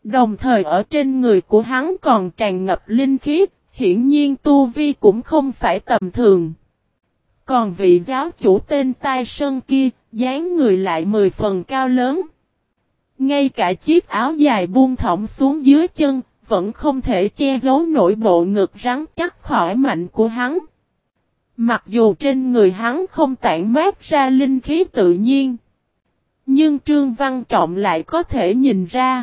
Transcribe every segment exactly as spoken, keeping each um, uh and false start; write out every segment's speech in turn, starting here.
Đồng thời ở trên người của hắn còn tràn ngập linh khí, hiển nhiên tu vi cũng không phải tầm thường. Còn vị giáo chủ tên Tai Sơn kia, dáng người lại mười phần cao lớn. Ngay cả chiếc áo dài buông thõng xuống dưới chân, vẫn không thể che giấu nổi bộ ngực rắn chắc khỏe mạnh của hắn. Mặc dù trên người hắn không tản mát ra linh khí tự nhiên, nhưng Trương Văn Trọng lại có thể nhìn ra.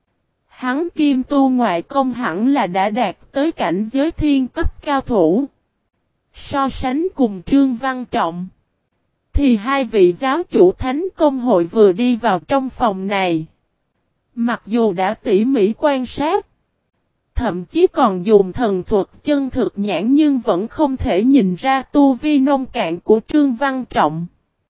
Hắn kim tu ngoại công hẳn là đã đạt tới cảnh giới thiên cấp cao thủ. So sánh cùng Trương Văn Trọng, thì hai vị giáo chủ thánh công hội vừa đi vào trong phòng này. Mặc dù đã tỉ mỉ quan sát, thậm chí còn dùng thần thuật chân thực nhãn nhưng vẫn không thể nhìn ra tu vi nông cạn của Trương Văn Trọng.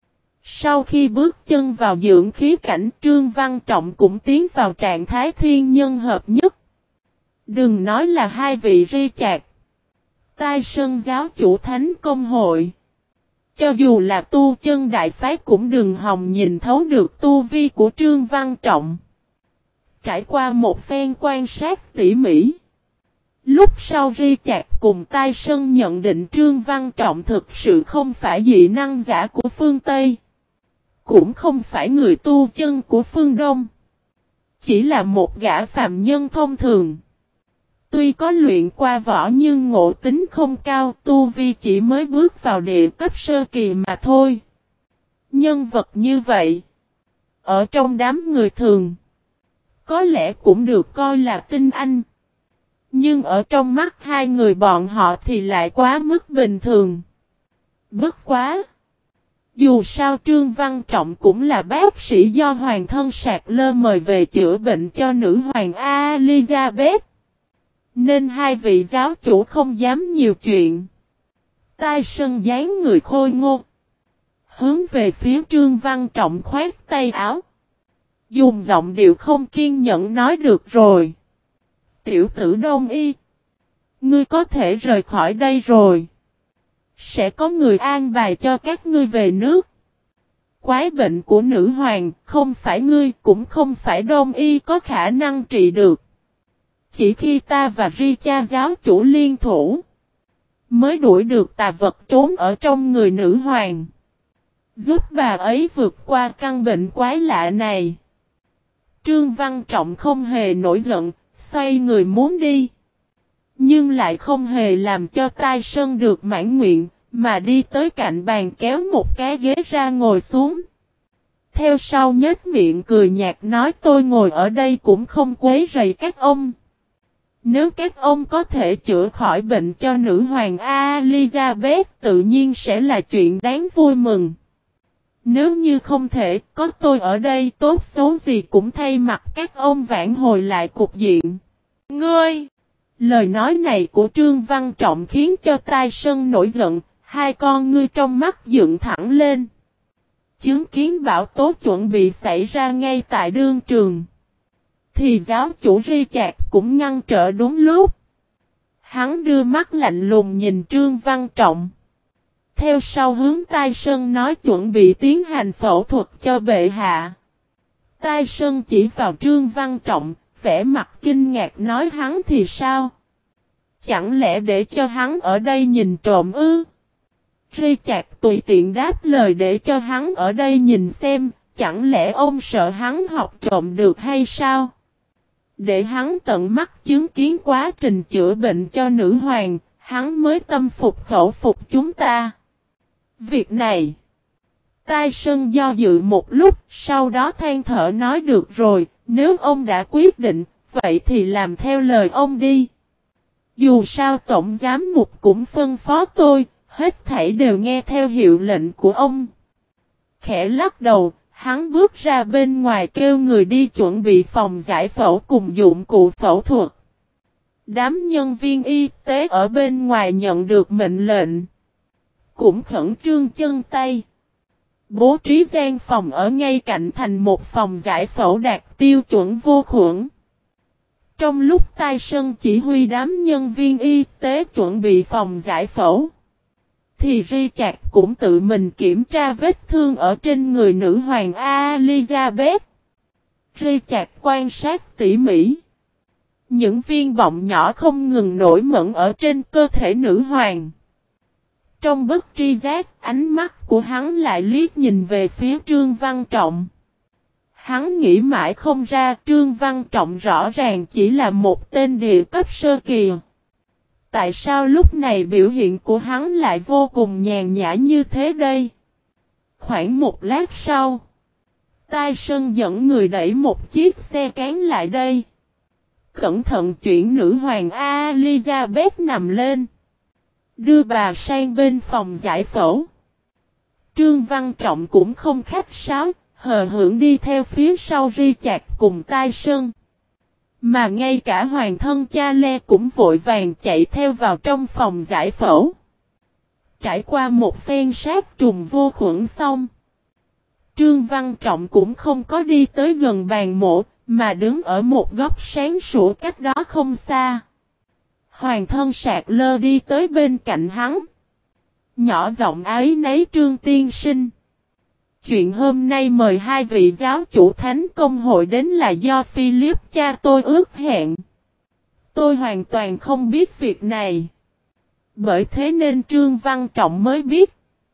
Sau khi bước chân vào dưỡng khí cảnh, Trương Văn Trọng cũng tiến vào trạng thái thiên nhân hợp nhất. Đừng nói là hai vị ri chạc, Tai Sơn giáo chủ thánh công hội. Cho dù là tu chân đại phái cũng đừng hòng nhìn thấu được tu vi của Trương Văn Trọng. Trải qua một phen quan sát tỉ mỉ, lúc sau ri chạc cùng Tai Sơn nhận định Trương Văn Trọng thực sự không phải dị năng giả của phương Tây, cũng không phải người tu chân của phương Đông, chỉ là một gã phàm nhân thông thường. Tuy có luyện qua võ nhưng ngộ tính không cao, tu vi chỉ mới bước vào địa cấp sơ kỳ mà thôi. Nhân vật như vậy, ở trong đám người thường, có lẽ cũng được coi là tinh anh. Nhưng ở trong mắt hai người bọn họ thì lại quá mức bình thường. Bất quá! Dù sao Trương Văn Trọng cũng là bác sĩ do Hoàng thân Sạc Lơ mời về chữa bệnh cho nữ hoàng Elizabeth. Nên hai vị giáo chủ không dám nhiều chuyện. Tai Sơn dáng người khôi ngô, hướng về phía Trương Văn Trọng khoét tay áo, dùng giọng điệu không kiên nhẫn nói được rồi. Tiểu tử Đông Y, ngươi có thể rời khỏi đây rồi. Sẽ có người an bài cho các ngươi về nước. Quái bệnh của nữ hoàng không phải ngươi cũng không phải Đông Y có khả năng trị được. Chỉ khi ta và Ri cha giáo chủ liên thủ, mới đuổi được tà vật trốn ở trong người nữ hoàng, giúp bà ấy vượt qua căn bệnh quái lạ này. Trương Văn Trọng không hề nổi giận, xoay người muốn đi. Nhưng lại không hề làm cho Tai Sơn được mãn nguyện, mà đi tới cạnh bàn kéo một cái ghế ra ngồi xuống. Theo sau nhếch miệng cười nhạt nói tôi ngồi ở đây cũng không quấy rầy các ông. Nếu các ông có thể chữa khỏi bệnh cho nữ hoàng Elizabeth tự nhiên sẽ là chuyện đáng vui mừng. Nếu như không thể, có tôi ở đây tốt xấu gì cũng thay mặt các ông vãn hồi lại cục diện. Ngươi! Lời nói này của Trương Văn Trọng khiến cho Tai Sơn nổi giận, hai con ngươi trong mắt dựng thẳng lên. Chứng kiến bão tố chuẩn bị xảy ra ngay tại đương trường, thì giáo chủ Ri Chạc cũng ngăn trở đúng lúc. Hắn đưa mắt lạnh lùng nhìn Trương Văn Trọng. Theo sau hướng Tai Sơn nói chuẩn bị tiến hành phẫu thuật cho bệ hạ. Tai Sơn chỉ vào Trương Văn Trọng, vẻ mặt kinh ngạc nói hắn thì sao? Chẳng lẽ để cho hắn ở đây nhìn trộm ư? Ri Chạc tùy tiện đáp lời để cho hắn ở đây nhìn xem, chẳng lẽ ông sợ hắn học trộm được hay sao? Để hắn tận mắt chứng kiến quá trình chữa bệnh cho nữ hoàng, hắn mới tâm phục khẩu phục chúng ta. Việc này, Tai Sơn do dự một lúc, sau đó than thở nói được rồi, nếu ông đã quyết định, vậy thì làm theo lời ông đi. Dù sao tổng giám mục cũng phân phó tôi, hết thảy đều nghe theo hiệu lệnh của ông. Khẽ lắc đầu, hắn bước ra bên ngoài kêu người đi chuẩn bị phòng giải phẫu cùng dụng cụ phẫu thuật. Đám nhân viên y tế ở bên ngoài nhận được mệnh lệnh, cũng khẩn trương chân tay. Bố trí gian phòng ở ngay cạnh thành một phòng giải phẫu đạt tiêu chuẩn vô khuẩn. Trong lúc Tai Sơn chỉ huy đám nhân viên y tế chuẩn bị phòng giải phẫu, thì Ri Chạc cũng tự mình kiểm tra vết thương ở trên người nữ hoàng Elizabeth. Ri Chạc quan sát tỉ mỉ, Những viên bọng nhỏ không ngừng nổi mẩn ở trên cơ thể nữ hoàng. Trong bất tri giác, ánh mắt của hắn lại liếc nhìn về phía Trương Văn Trọng. Hắn nghĩ mãi không ra Trương Văn Trọng rõ ràng chỉ là một tên địa cấp sơ kỳ. Tại sao lúc này biểu hiện của hắn lại vô cùng nhàn nhã như thế đây? Khoảng một lát sau, Tai Sơn dẫn người đẩy một chiếc xe cán lại đây. Cẩn thận chuyển nữ hoàng Elizabeth nằm lên. Đưa bà sang bên phòng giải phẫu. Trương Văn Trọng cũng không khách sáo, hờ hững đi theo phía sau Richard cùng Tai Sơn. Mà ngay cả hoàng thân Charles cũng vội vàng chạy theo vào trong phòng giải phẫu. Trải qua một phen sát trùng vô khuẩn xong, Trương Văn Trọng cũng không có đi tới gần bàn mổ, mà đứng ở một góc sáng sủa cách đó không xa. Hoàng thân Sạc Lơ đi tới bên cạnh hắn. Nhỏ giọng ấy nấy Trương tiên sinh. Chuyện hôm nay mời hai vị giáo chủ thánh công hội đến là do Philip cha tôi ước hẹn. Tôi hoàn toàn không biết việc này. Bởi thế nên Trương Văn Trọng mới biết.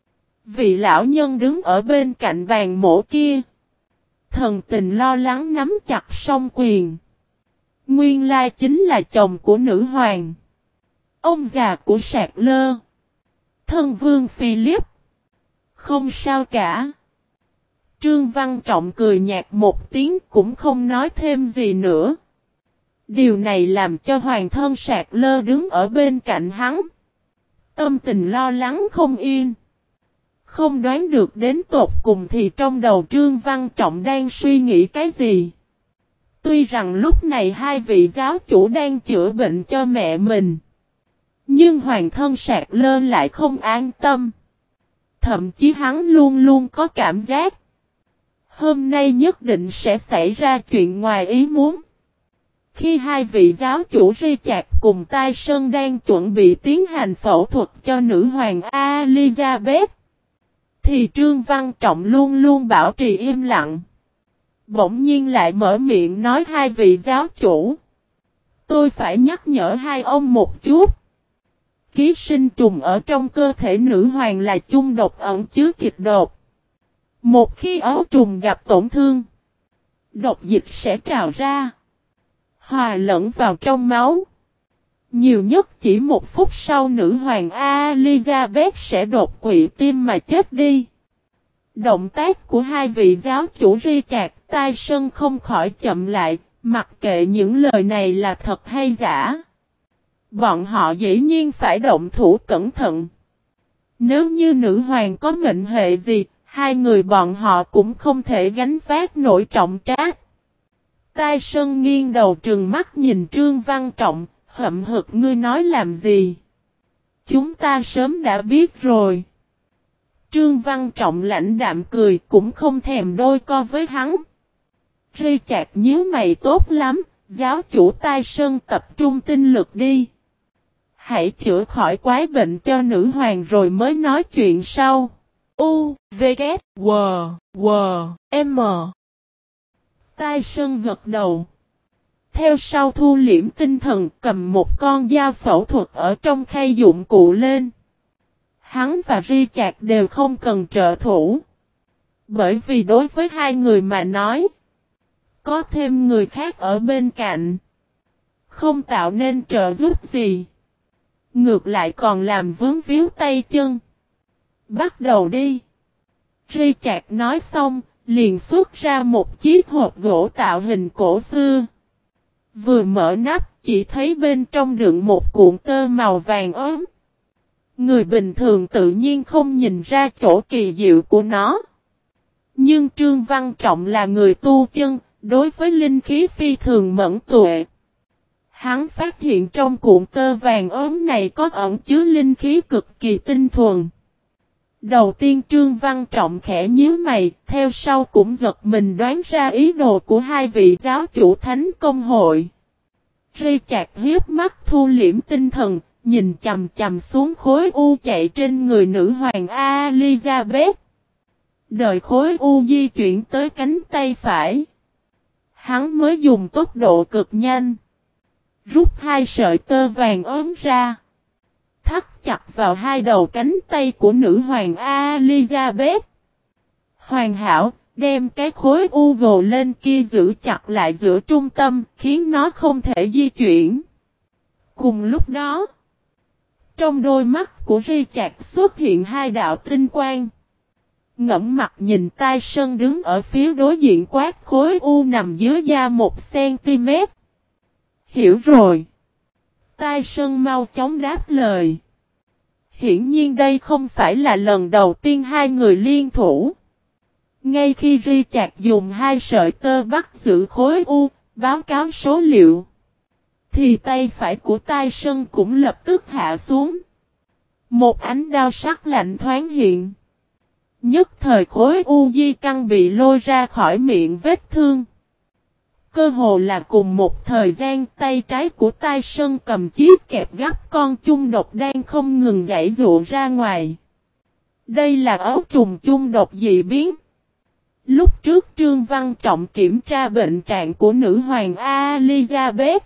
Vị lão nhân đứng ở bên cạnh bàn mổ kia. Thần tình lo lắng nắm chặt song quyền. Nguyên lai chính là chồng của nữ hoàng. Ông già của Sạc Lơ. Thân vương Philip. Không sao cả. Trương Văn Trọng cười nhạt một tiếng cũng không nói thêm gì nữa. Điều này làm cho hoàng thân Sạc Lơ đứng ở bên cạnh hắn. Tâm tình lo lắng không yên. Không đoán được đến tột cùng thì trong đầu Trương Văn Trọng đang suy nghĩ cái gì. Tuy rằng lúc này hai vị giáo chủ đang chữa bệnh cho mẹ mình. Nhưng hoàng thân Sạc Lơ lại không an tâm. Thậm chí hắn luôn luôn có cảm giác. Hôm nay nhất định sẽ xảy ra chuyện ngoài ý muốn. Khi hai vị giáo chủ Richard cùng Tai Sơn đang chuẩn bị tiến hành phẫu thuật cho nữ hoàng Elizabeth, thì Trương Văn Trọng luôn luôn bảo trì im lặng. Bỗng nhiên lại mở miệng nói hai vị giáo chủ. Tôi phải nhắc nhở hai ông một chút. Ký sinh trùng ở trong cơ thể nữ hoàng là chung độc ẩn chứa kịch độc. Một khi ấu trùng gặp tổn thương, độc dịch sẽ trào ra, hòa lẫn vào trong máu. Nhiều nhất chỉ một phút sau nữ hoàng Elizabeth sẽ đột quỵ tim mà chết đi. Động tác của hai vị giáo chủ Richard, Tai Sơn không khỏi chậm lại, mặc kệ những lời này là thật hay giả. Bọn họ dĩ nhiên phải động thủ cẩn thận. Nếu như nữ hoàng có mệnh hệ gì, hai người bọn họ cũng không thể gánh vác nổi trọng trách. Tai Sơn nghiêng đầu trừng mắt nhìn Trương Văn Trọng, hậm hực ngươi nói làm gì? Chúng ta sớm đã biết rồi. Trương Văn Trọng lãnh đạm cười cũng không thèm đôi co với hắn. Richard nhíu mày tốt lắm, giáo chủ Tai Sơn tập trung tinh lực đi. Hãy chữa khỏi quái bệnh cho nữ hoàng rồi mới nói chuyện sau. U, V, K, W, W, M. Tai Sơn gật đầu. Theo sau thu liễm tinh thần cầm một con dao phẫu thuật ở trong khay dụng cụ lên. Hắn và Richard đều không cần trợ thủ. Bởi vì đối với hai người mà nói, có thêm người khác ở bên cạnh, không tạo nên trợ giúp gì. Ngược lại còn làm vướng víu tay chân. Bắt đầu đi. Richard nói xong, liền xuất ra một chiếc hộp gỗ tạo hình cổ xưa. Vừa mở nắp, chỉ thấy bên trong đựng một cuộn tơ màu vàng ốm. Người bình thường tự nhiên không nhìn ra chỗ kỳ diệu của nó. Nhưng Trương Văn Trọng là người tu chân, đối với linh khí phi thường mẫn tuệ. Hắn phát hiện trong cuộn tơ vàng ốm này có ẩn chứa linh khí cực kỳ tinh thuần. Đầu tiên Trương Văn Trọng khẽ nhíu mày, theo sau cũng giật mình đoán ra ý đồ của hai vị giáo chủ thánh công hội. Richard hiếp mắt thu liễm tinh thần, nhìn chầm chầm xuống khối u chạy trên người nữ hoàng Elizabeth. Đợi khối u di chuyển tới cánh tay phải. Hắn mới dùng tốc độ cực nhanh. Rút hai sợi tơ vàng ốm ra. Thắt chặt vào hai đầu cánh tay của nữ hoàng Elizabeth. Hoàn hảo, đem cái khối u gồ lên kia giữ chặt lại giữa trung tâm, khiến nó không thể di chuyển. Cùng lúc đó, trong đôi mắt của Richard xuất hiện hai đạo tinh quang. Ngẫm mặt nhìn Tyson đứng ở phía đối diện quát khối u nằm dưới da một xăng-ti-mét. Hiểu rồi. Tyson mau chóng đáp lời. Hiển nhiên đây không phải là lần đầu tiên hai người liên thủ. Ngay khi Richard dùng hai sợi tơ bắt giữ khối u, báo cáo số liệu, thì tay phải của Tyson cũng lập tức hạ xuống. Một ánh đao sắc lạnh thoáng hiện. Nhất thời khối u di căn bị lôi ra khỏi miệng vết thương. Cơ hồ là cùng một thời gian, tay trái của Tyson cầm chiếc kẹp gắp con chung độc đang không ngừng giãy giụa ra ngoài. Đây là ấu trùng chung độc dị biến. Lúc trước Trương Văn Trọng kiểm tra bệnh trạng của nữ hoàng Elizabeth,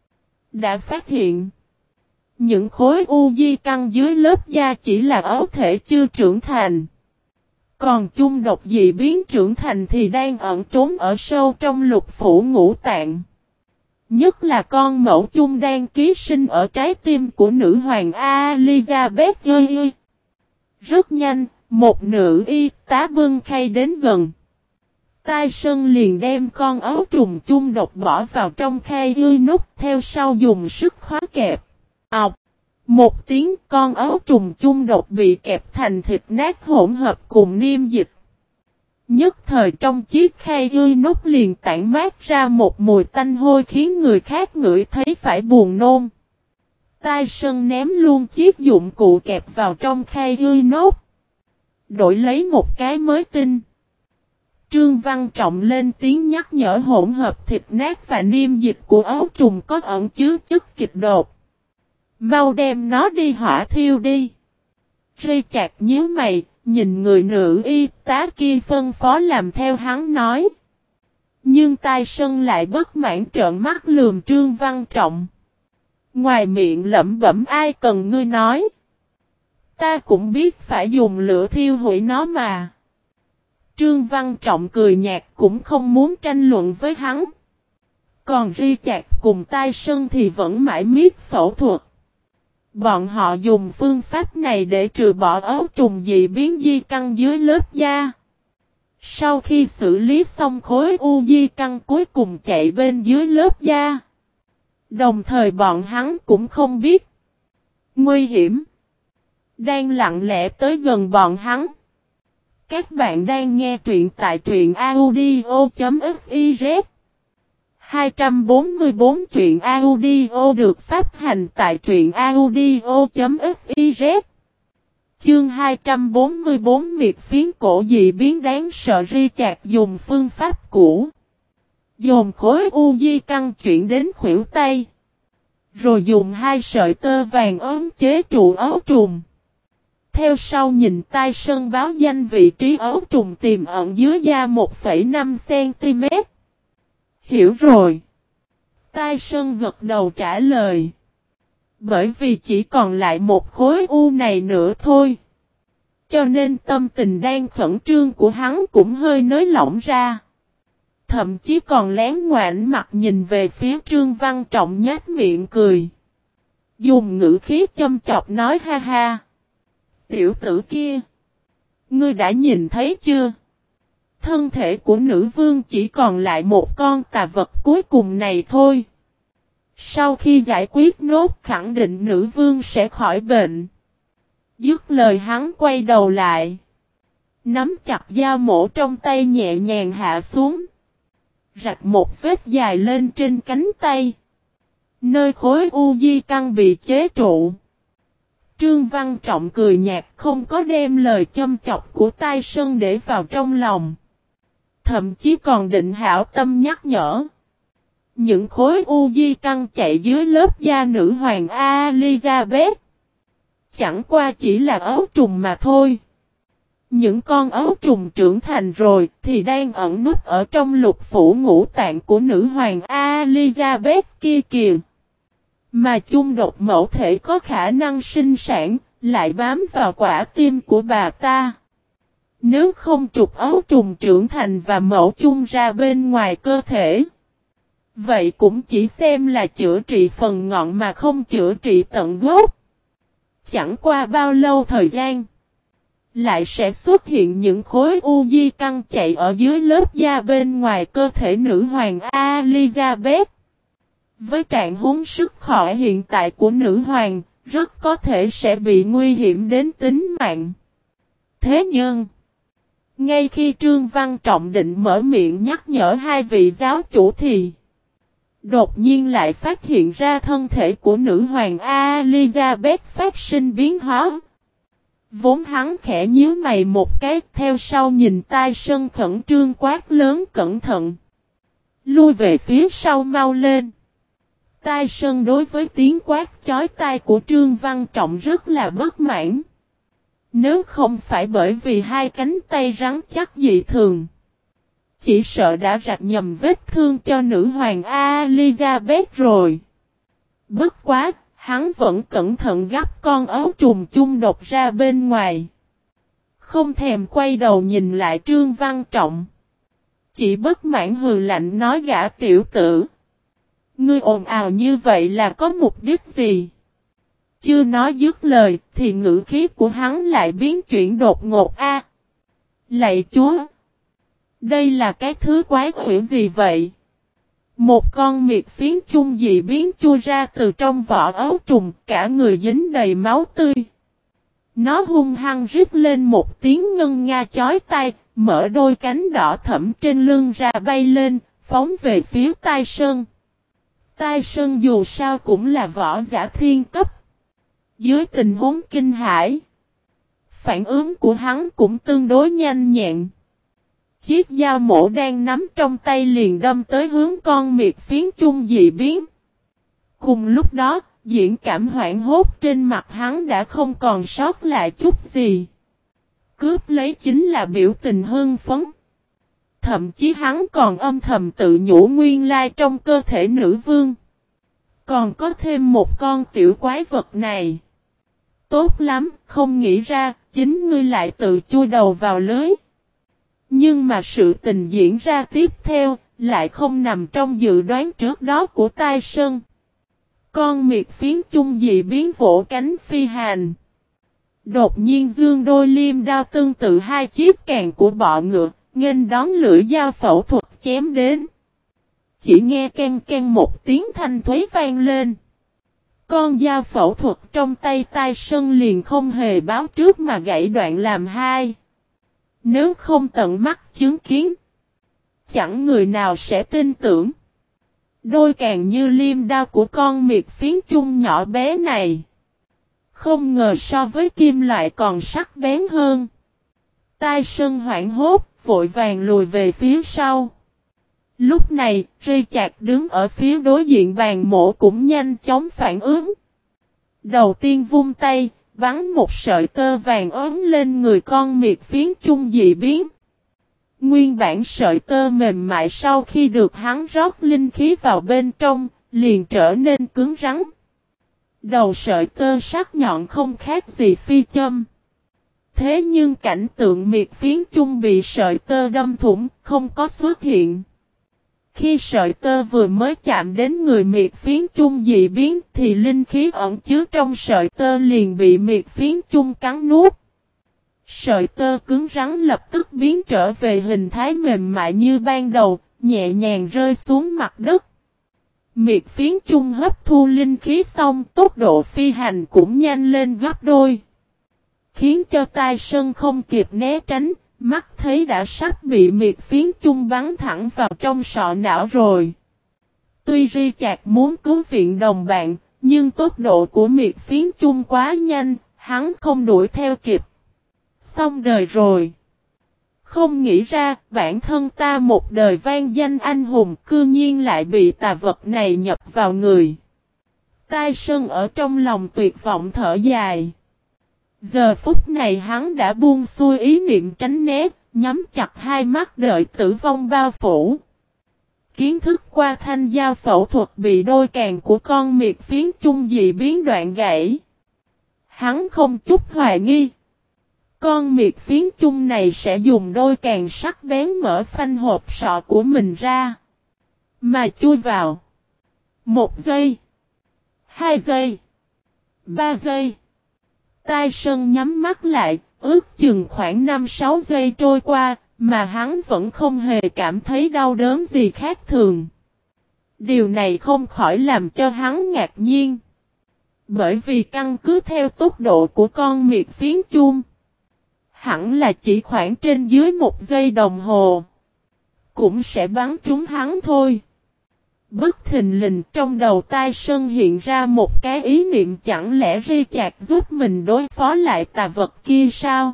đã phát hiện những khối u di căn dưới lớp da chỉ là ấu thể chưa trưởng thành. Còn chung độc dị biến trưởng thành thì đang ẩn trốn ở sâu trong lục phủ ngũ tạng. Nhất là con mẫu chung đang ký sinh ở trái tim của nữ hoàng Elizabeth ơi. Rất nhanh, một nữ y tá bưng khay đến gần. Tyson liền đem con ấu trùng chung độc bỏ vào trong khay ươi nút, theo sau dùng sức khóa kẹp. Ọc! Một tiếng, con ấu trùng chung độc bị kẹp thành thịt nát hỗn hợp cùng niêm dịch. Nhất thời trong chiếc khay ươi nút liền tản mát ra một mùi tanh hôi khiến người khác ngửi thấy phải buồn nôn. Tyson ném luôn chiếc dụng cụ kẹp vào trong khay ươi nút, đổi lấy một cái mới tinh. Trương Văn Trọng lên tiếng nhắc nhở hỗn hợp thịt nát và niêm dịch của ấu trùng có ẩn chứa chất kịch độc. Mau đem nó đi hỏa thiêu đi. Richard nhíu mày, nhìn người nữ y tá kia phân phó làm theo hắn nói. Nhưng Tyson lại bất mãn trợn mắt lườm Trương Văn Trọng. Ngoài miệng lẩm bẩm ai cần ngươi nói. Ta cũng biết phải dùng lửa thiêu hủy nó mà. Trương Văn Trọng cười nhạt cũng không muốn tranh luận với hắn. Còn Richard cùng Tyson thì vẫn mãi miết phẫu thuật. Bọn họ dùng phương pháp này để trừ bỏ ấu trùng dị biến di căn dưới lớp da. Sau khi xử lý xong khối u di căn cuối cùng chạy bên dưới lớp da. Đồng thời bọn hắn cũng không biết nguy hiểm đang lặng lẽ tới gần bọn hắn. Các bạn đang nghe truyện tại truyện audio.fiz. hai trăm bốn mươi tư truyện audio được phát hành tại truyện audio.fiz. Chương hai trăm bốn mươi tư miệt phiến cổ dị biến đáng sợ. Richard dùng phương pháp cũ, dồn khối u di căn chuyển đến khuỷu tay, rồi dùng hai sợi tơ vàng ốm chế trụ ấu trùng. Theo sau nhìn Tyson báo danh vị trí ấu trùng tiềm ẩn dưới da một phẩy năm xăng-ti-mét. Hiểu rồi. Tyson gật đầu trả lời. Bởi vì chỉ còn lại một khối u này nữa thôi. Cho nên tâm tình đang khẩn trương của hắn cũng hơi nới lỏng ra. Thậm chí còn lén ngoảnh mặt nhìn về phía Trương Văn Trọng nhếch miệng cười. Dùng ngữ khí châm chọc nói ha ha. Tiểu tử kia, ngươi đã nhìn thấy chưa? Thân thể của nữ vương chỉ còn lại một con tà vật cuối cùng này thôi. Sau khi giải quyết nốt khẳng định nữ vương sẽ khỏi bệnh. Dứt lời hắn quay đầu lại. Nắm chặt dao mổ trong tay nhẹ nhàng hạ xuống. Rạch một vết dài lên trên cánh tay. Nơi khối u di căn bị chế trụ. Trương Văn Trọng cười nhạt không có đem lời châm chọc của Tyson để vào trong lòng. Thậm chí còn định hảo tâm nhắc nhở. Những khối u di căn chạy dưới lớp da nữ hoàng Elizabeth. Chẳng qua chỉ là ấu trùng mà thôi. Những con ấu trùng trưởng thành rồi thì đang ẩn núp ở trong lục phủ ngũ tạng của nữ hoàng Elizabeth kia kìa. Mà chung độc mẫu thể có khả năng sinh sản, lại bám vào quả tim của bà ta. Nếu không trục ấu trùng trưởng thành và mẫu chung ra bên ngoài cơ thể, vậy cũng chỉ xem là chữa trị phần ngọn mà không chữa trị tận gốc. Chẳng qua bao lâu thời gian, lại sẽ xuất hiện những khối u di căn chạy ở dưới lớp da bên ngoài cơ thể nữ hoàng Elizabeth. Với trạng huống sức khỏe hiện tại của nữ hoàng, rất có thể sẽ bị nguy hiểm đến tính mạng. Thế nhưng, ngay khi Trương Văn Trọng định mở miệng nhắc nhở hai vị giáo chủ thì đột nhiên lại phát hiện ra thân thể của nữ hoàng Elizabeth phát sinh biến hóa. Vốn hắn khẽ nhíu mày một cái, theo sau nhìn Tai Sân khẩn trương quát lớn cẩn thận. Lui về phía sau mau lên. Tai Sân đối với tiếng quát chói tai của Trương Văn Trọng rất là bất mãn. Nếu không phải bởi vì hai cánh tay rắn chắc dị thường, chỉ sợ đã rạch nhầm vết thương cho nữ hoàng Elizabeth rồi. Bất quá, hắn vẫn cẩn thận gắp con ấu trùng chung độc ra bên ngoài. Không thèm quay đầu nhìn lại Trương Văn Trọng. Chỉ bất mãn hừ lạnh nói gã tiểu tử. Ngươi ồn ào như vậy là có mục đích gì? Chưa nói dứt lời thì ngữ khí của hắn lại biến chuyển đột ngột a. À, lạy Chúa! Đây là cái thứ quái quỷ gì vậy? Một con miệt phiến chung dị biến chui ra từ trong vỏ ấu trùng, cả người dính đầy máu tươi. Nó hung hăng rít lên một tiếng ngân nga chói tai, mở đôi cánh đỏ thẫm trên lưng ra bay lên, phóng về phía Tai Sân. Tai Sân dù sao cũng là võ giả thiên cấp. Dưới tình huống kinh hãi, phản ứng của hắn cũng tương đối nhanh nhẹn. Chiếc dao mổ đang nắm trong tay liền đâm tới hướng con miệt phiến chung dị biến. Cùng lúc đó, diễn cảm hoảng hốt trên mặt hắn đã không còn sót lại chút gì. Cướp lấy chính là biểu tình hưng phấn. Thậm chí hắn còn âm thầm tự nhủ nguyên lai trong cơ thể nữ vương. Còn có thêm một con tiểu quái vật này. Tốt lắm, không nghĩ ra, chính ngươi lại tự chui đầu vào lưới. Nhưng mà sự tình diễn ra tiếp theo, lại không nằm trong dự đoán trước đó của Tai Sân. Con miệt phiến chung dị biến vỗ cánh phi hành. Đột nhiên dương đôi liêm đao tương tự hai chiếc càng của bọ ngựa, nghênh đón lưỡi dao phẫu thuật chém đến. Chỉ nghe ken ken một tiếng thanh thúy vang lên. Con dao phẫu thuật trong tay Tai Sân liền không hề báo trước mà gãy đoạn làm hai. Nếu không tận mắt chứng kiến, chẳng người nào sẽ tin tưởng. Đôi càng như liêm đao của con miệt phiến chung nhỏ bé này. Không ngờ so với kim loại còn sắc bén hơn. Tai Sân hoảng hốt, vội vàng lùi về phía sau. Lúc này, Richard đứng ở phía đối diện bàn mổ cũng nhanh chóng phản ứng. Đầu tiên vung tay, bắn một sợi tơ vàng ốm lên người con miệt phiến chung dị biến. Nguyên bản sợi tơ mềm mại sau khi được hắn rót linh khí vào bên trong, liền trở nên cứng rắn. Đầu sợi tơ sắc nhọn không khác gì phi châm. Thế nhưng cảnh tượng miệt phiến chung bị sợi tơ đâm thủng không có xuất hiện. Khi sợi tơ vừa mới chạm đến người miệt phiến chung dị biến thì linh khí ẩn chứa trong sợi tơ liền bị miệt phiến chung cắn nuốt. Sợi tơ cứng rắn lập tức biến trở về hình thái mềm mại như ban đầu, nhẹ nhàng rơi xuống mặt đất. Miệt phiến chung hấp thu linh khí xong, tốc độ phi hành cũng nhanh lên gấp đôi. Khiến cho Tai Sân không kịp né tránh, mắt thấy đã sắp bị miệt phiến chung bắn thẳng vào trong sọ não rồi. Tuy Richard muốn cứu viện đồng bạn, nhưng tốc độ của miệt phiến chung quá nhanh, hắn không đuổi theo kịp. Xong đời rồi. Không nghĩ ra, bản thân ta một đời vang danh anh hùng cư nhiên lại bị tà vật này nhập vào người. Tai Sân ở trong lòng tuyệt vọng thở dài. Giờ phút này hắn đã buông xuôi ý niệm tránh né, nhắm chặt hai mắt đợi tử vong bao phủ. Kiến thức qua thanh giao phẫu thuật bị đôi càng của con miệt phiến chung dị biến đoạn gãy. Hắn không chút hoài nghi. Con miệt phiến chung này sẽ dùng đôi càng sắc bén mở phanh hộp sọ của mình ra. Mà chui vào. Một giây. Hai giây. Ba giây. Tai Sơn nhắm mắt lại, ước chừng khoảng năm sáu giây trôi qua, mà hắn vẫn không hề cảm thấy đau đớn gì khác thường. Điều này không khỏi làm cho hắn ngạc nhiên. Bởi vì căn cứ theo tốc độ của con miệt phiến chung, hẳn là chỉ khoảng trên dưới một giây đồng hồ, cũng sẽ bắn trúng hắn thôi. Bất thình lình trong đầu Tai Sơn hiện ra một cái ý niệm, chẳng lẽ Richard giúp mình đối phó lại tà vật kia sao?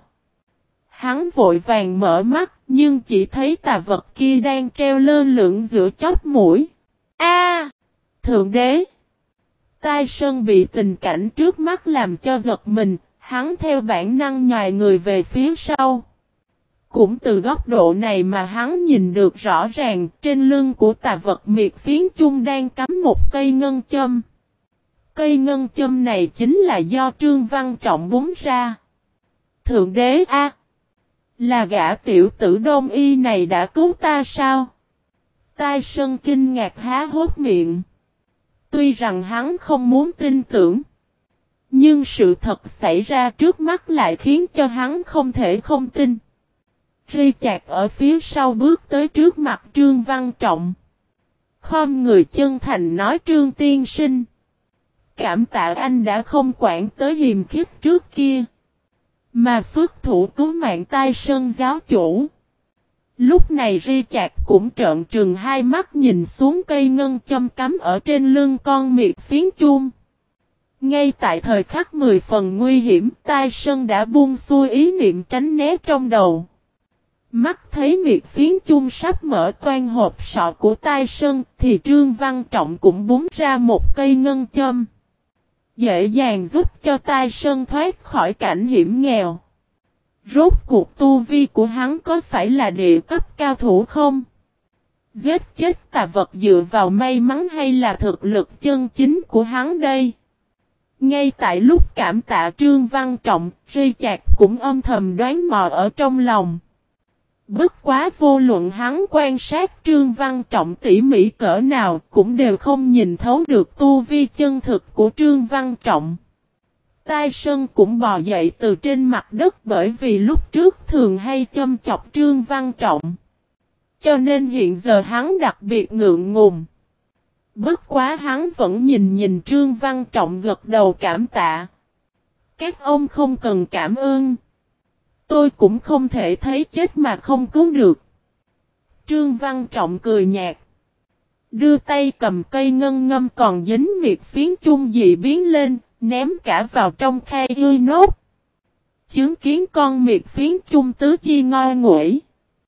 Hắn vội vàng mở mắt, nhưng chỉ thấy tà vật kia đang treo lơ lửng giữa chóp mũi. A! Thượng đế! Tai Sơn bị tình cảnh trước mắt làm cho giật mình, hắn theo bản năng nhòi người về phía sau. Cũng từ góc độ này mà hắn nhìn được rõ ràng, trên lưng của tà vật miệt phiến chung đang cắm một cây ngân châm. Cây ngân châm này chính là do Trương Văn Trọng búng ra. Thượng đế a, là gã tiểu tử Đông Y này đã cứu ta sao? Tai Sơn kinh ngạc há hốt miệng. Tuy rằng hắn không muốn tin tưởng, nhưng sự thật xảy ra trước mắt lại khiến cho hắn không thể không tin. Richard ở phía sau bước tới trước mặt Trương Văn Trọng. Khom người chân thành nói: Trương tiên sinh, cảm tạ anh đã không quản tới hiềm khích trước kia, mà xuất thủ cứu mạng Tai Sơn giáo chủ. Lúc này Richard cũng trợn trừng hai mắt nhìn xuống cây ngân châm cắm ở trên lưng con miệt phiến chuông. Ngay tại thời khắc mười phần nguy hiểm, Tai Sơn đã buông xuôi ý niệm tránh né trong đầu. Mắt thấy miệt phiến chung sắp mở toan hộp sọ của Tai Sơn, thì Trương Văn Trọng cũng búng ra một cây ngân châm, dễ dàng giúp cho Tai Sơn thoát khỏi cảnh hiểm nghèo. Rốt cuộc tu vi của hắn có phải là địa cấp cao thủ không? Giết chết tà vật dựa vào may mắn hay là thực lực chân chính của hắn đây? Ngay tại lúc cảm tạ Trương Văn Trọng, Richard cũng âm thầm đoán mò ở trong lòng. Bất quá vô luận hắn quan sát Trương Văn Trọng tỉ mỉ cỡ nào, cũng đều không nhìn thấu được tu vi chân thực của Trương Văn Trọng. Tai Sơn cũng bò dậy từ trên mặt đất, bởi vì lúc trước thường hay châm chọc Trương Văn Trọng, cho nên hiện giờ hắn đặc biệt ngượng ngùng. Bất quá hắn vẫn nhìn nhìn Trương Văn Trọng gật đầu cảm tạ. Các ông không cần cảm ơn. Tôi cũng không thể thấy chết mà không cứu được. Trương Văn Trọng cười nhạt, đưa tay cầm cây ngân ngâm còn dính miệt phiến chung dị biến lên, ném cả vào trong khay ươi nốt. Chứng kiến con miệt phiến chung tứ chi ngoi nguẩy,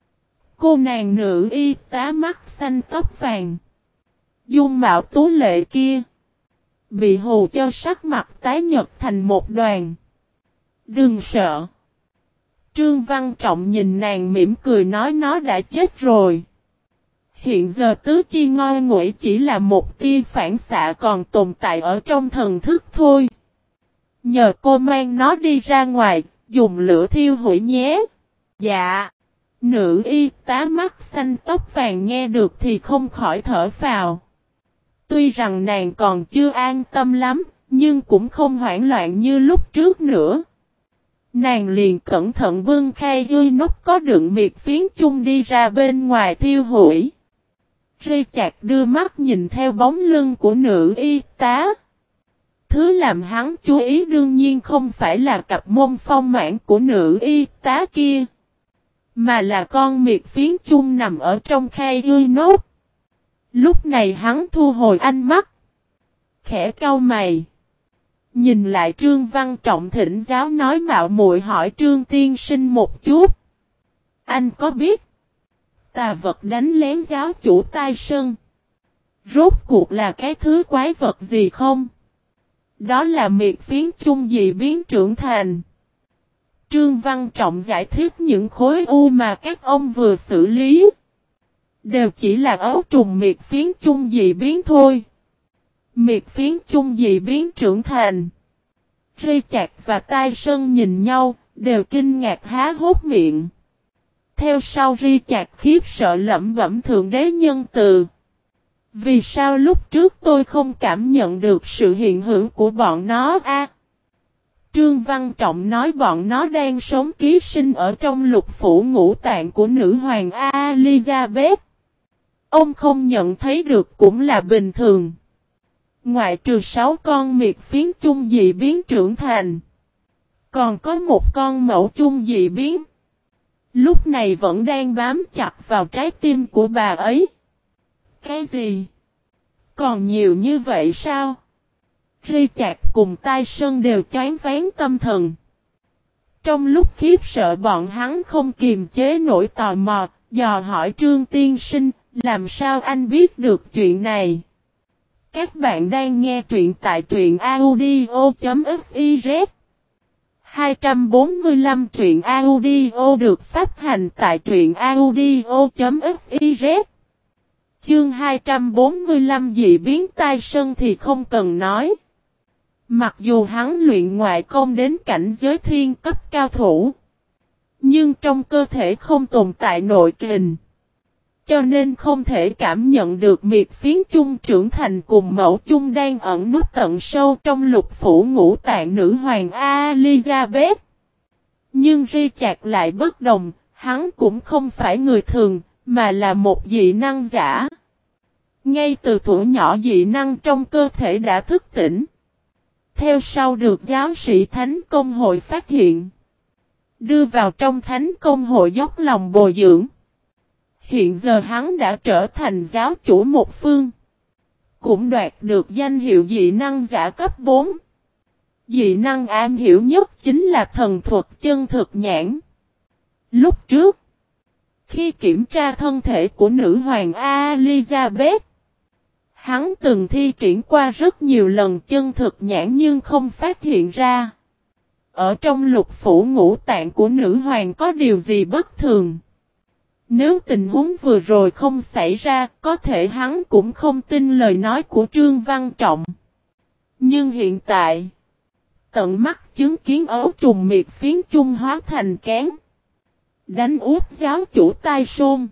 cô nàng nữ y tá mắt xanh tóc vàng, dung mạo tú lệ kia, bị hù cho sắc mặt tái nhợt thành một đoàn. Đừng sợ. Trương Văn Trọng nhìn nàng mỉm cười nói: nó đã chết rồi. Hiện giờ tứ chi ngoi nguẩy chỉ là một tia phản xạ còn tồn tại ở trong thần thức thôi. Nhờ cô mang nó đi ra ngoài, dùng lửa thiêu hủy nhé. Dạ. Nữ y tá mắt xanh tóc vàng nghe được thì không khỏi thở phào. Tuy rằng nàng còn chưa an tâm lắm, nhưng cũng không hoảng loạn như lúc trước nữa. Nàng liền cẩn thận bưng khay ươi nốt có đựng miệt phiến chung đi ra bên ngoài thiêu hủy. Richard đưa mắt nhìn theo bóng lưng của nữ y tá. Thứ làm hắn chú ý đương nhiên không phải là cặp mông phong mãn của nữ y tá kia, mà là con miệt phiến chung nằm ở trong khay ươi nốt. Lúc này hắn thu hồi ánh mắt, khẽ cau mày, nhìn lại Trương Văn Trọng thỉnh giáo nói mạo muội hỏi: Trương tiên sinh một chút, anh có biết tà vật đánh lén giáo chủ Tai Sơn rốt cuộc là cái thứ quái vật gì không? Đó là miệt phiến chung dị biến trưởng thành. Trương Văn Trọng giải thích những khối u mà các ông vừa xử lý. Đều chỉ là ấu trùng miệt phiến chung dị biến thôi. Miệt phiến chung dị biến trưởng thành. Ri Chạc và Tai Sơn nhìn nhau, đều kinh ngạc há hốt miệng. Theo sau Ri Chạc khiếp sợ lẩm bẩm thượng đế nhân từ. Vì sao lúc trước tôi không cảm nhận được sự hiện hữu của bọn nó a? À, Trương Văn Trọng nói bọn nó đang sống ký sinh ở trong lục phủ ngũ tạng của nữ hoàng Elizabeth. Ông không nhận thấy được cũng là bình thường. Ngoại trừ sáu con miệt phiến chung dị biến trưởng thành. Còn có một con mẫu chung dị biến. Lúc này vẫn đang bám chặt vào trái tim của bà ấy. Cái gì? Còn nhiều như vậy sao? Ri Chạc cùng Tai Sơn đều choáng váng tâm thần. Trong lúc khiếp sợ bọn hắn không kiềm chế nổi tò mò, dò hỏi Trương Tiên Sinh, làm sao anh biết được chuyện này? Các bạn đang nghe truyện tại truyện audio.fiz. hai trăm bốn mươi lăm truyện audio được phát hành tại truyện audio.fiz. Chương hai trăm bốn mươi lăm dị biến Tai Sơn thì không cần nói. Mặc dù hắn luyện ngoại công đến cảnh giới thiên cấp cao thủ, nhưng trong cơ thể không tồn tại nội kình. Cho nên không thể cảm nhận được miệt phiến chung trưởng thành cùng mẫu chung đang ẩn nút tận sâu trong lục phủ ngũ tạng nữ hoàng Elizabeth. Nhưng Ri Chạc lại bất đồng, hắn cũng không phải người thường, mà là một dị năng giả. Ngay từ tuổi nhỏ dị năng trong cơ thể đã thức tỉnh. Theo sau được giáo sĩ Thánh Công hội phát hiện. Đưa vào trong Thánh Công hội dốc lòng bồi dưỡng. Hiện giờ hắn đã trở thành giáo chủ một phương. Cũng đoạt được danh hiệu dị năng giả cấp bốn. Dị năng am hiểu nhất chính là thần thuật chân thực nhãn. Lúc trước, khi kiểm tra thân thể của nữ hoàng Elizabeth, hắn từng thi triển qua rất nhiều lần chân thực nhãn nhưng không phát hiện ra. Ở trong lục phủ ngũ tạng của nữ hoàng có điều gì bất thường. Nếu tình huống vừa rồi không xảy ra, có thể hắn cũng không tin lời nói của Trương Văn Trọng. Nhưng hiện tại, tận mắt chứng kiến ấu trùng miệt phiến chung hóa thành kén. Đánh úp giáo chủ Tai Sơn.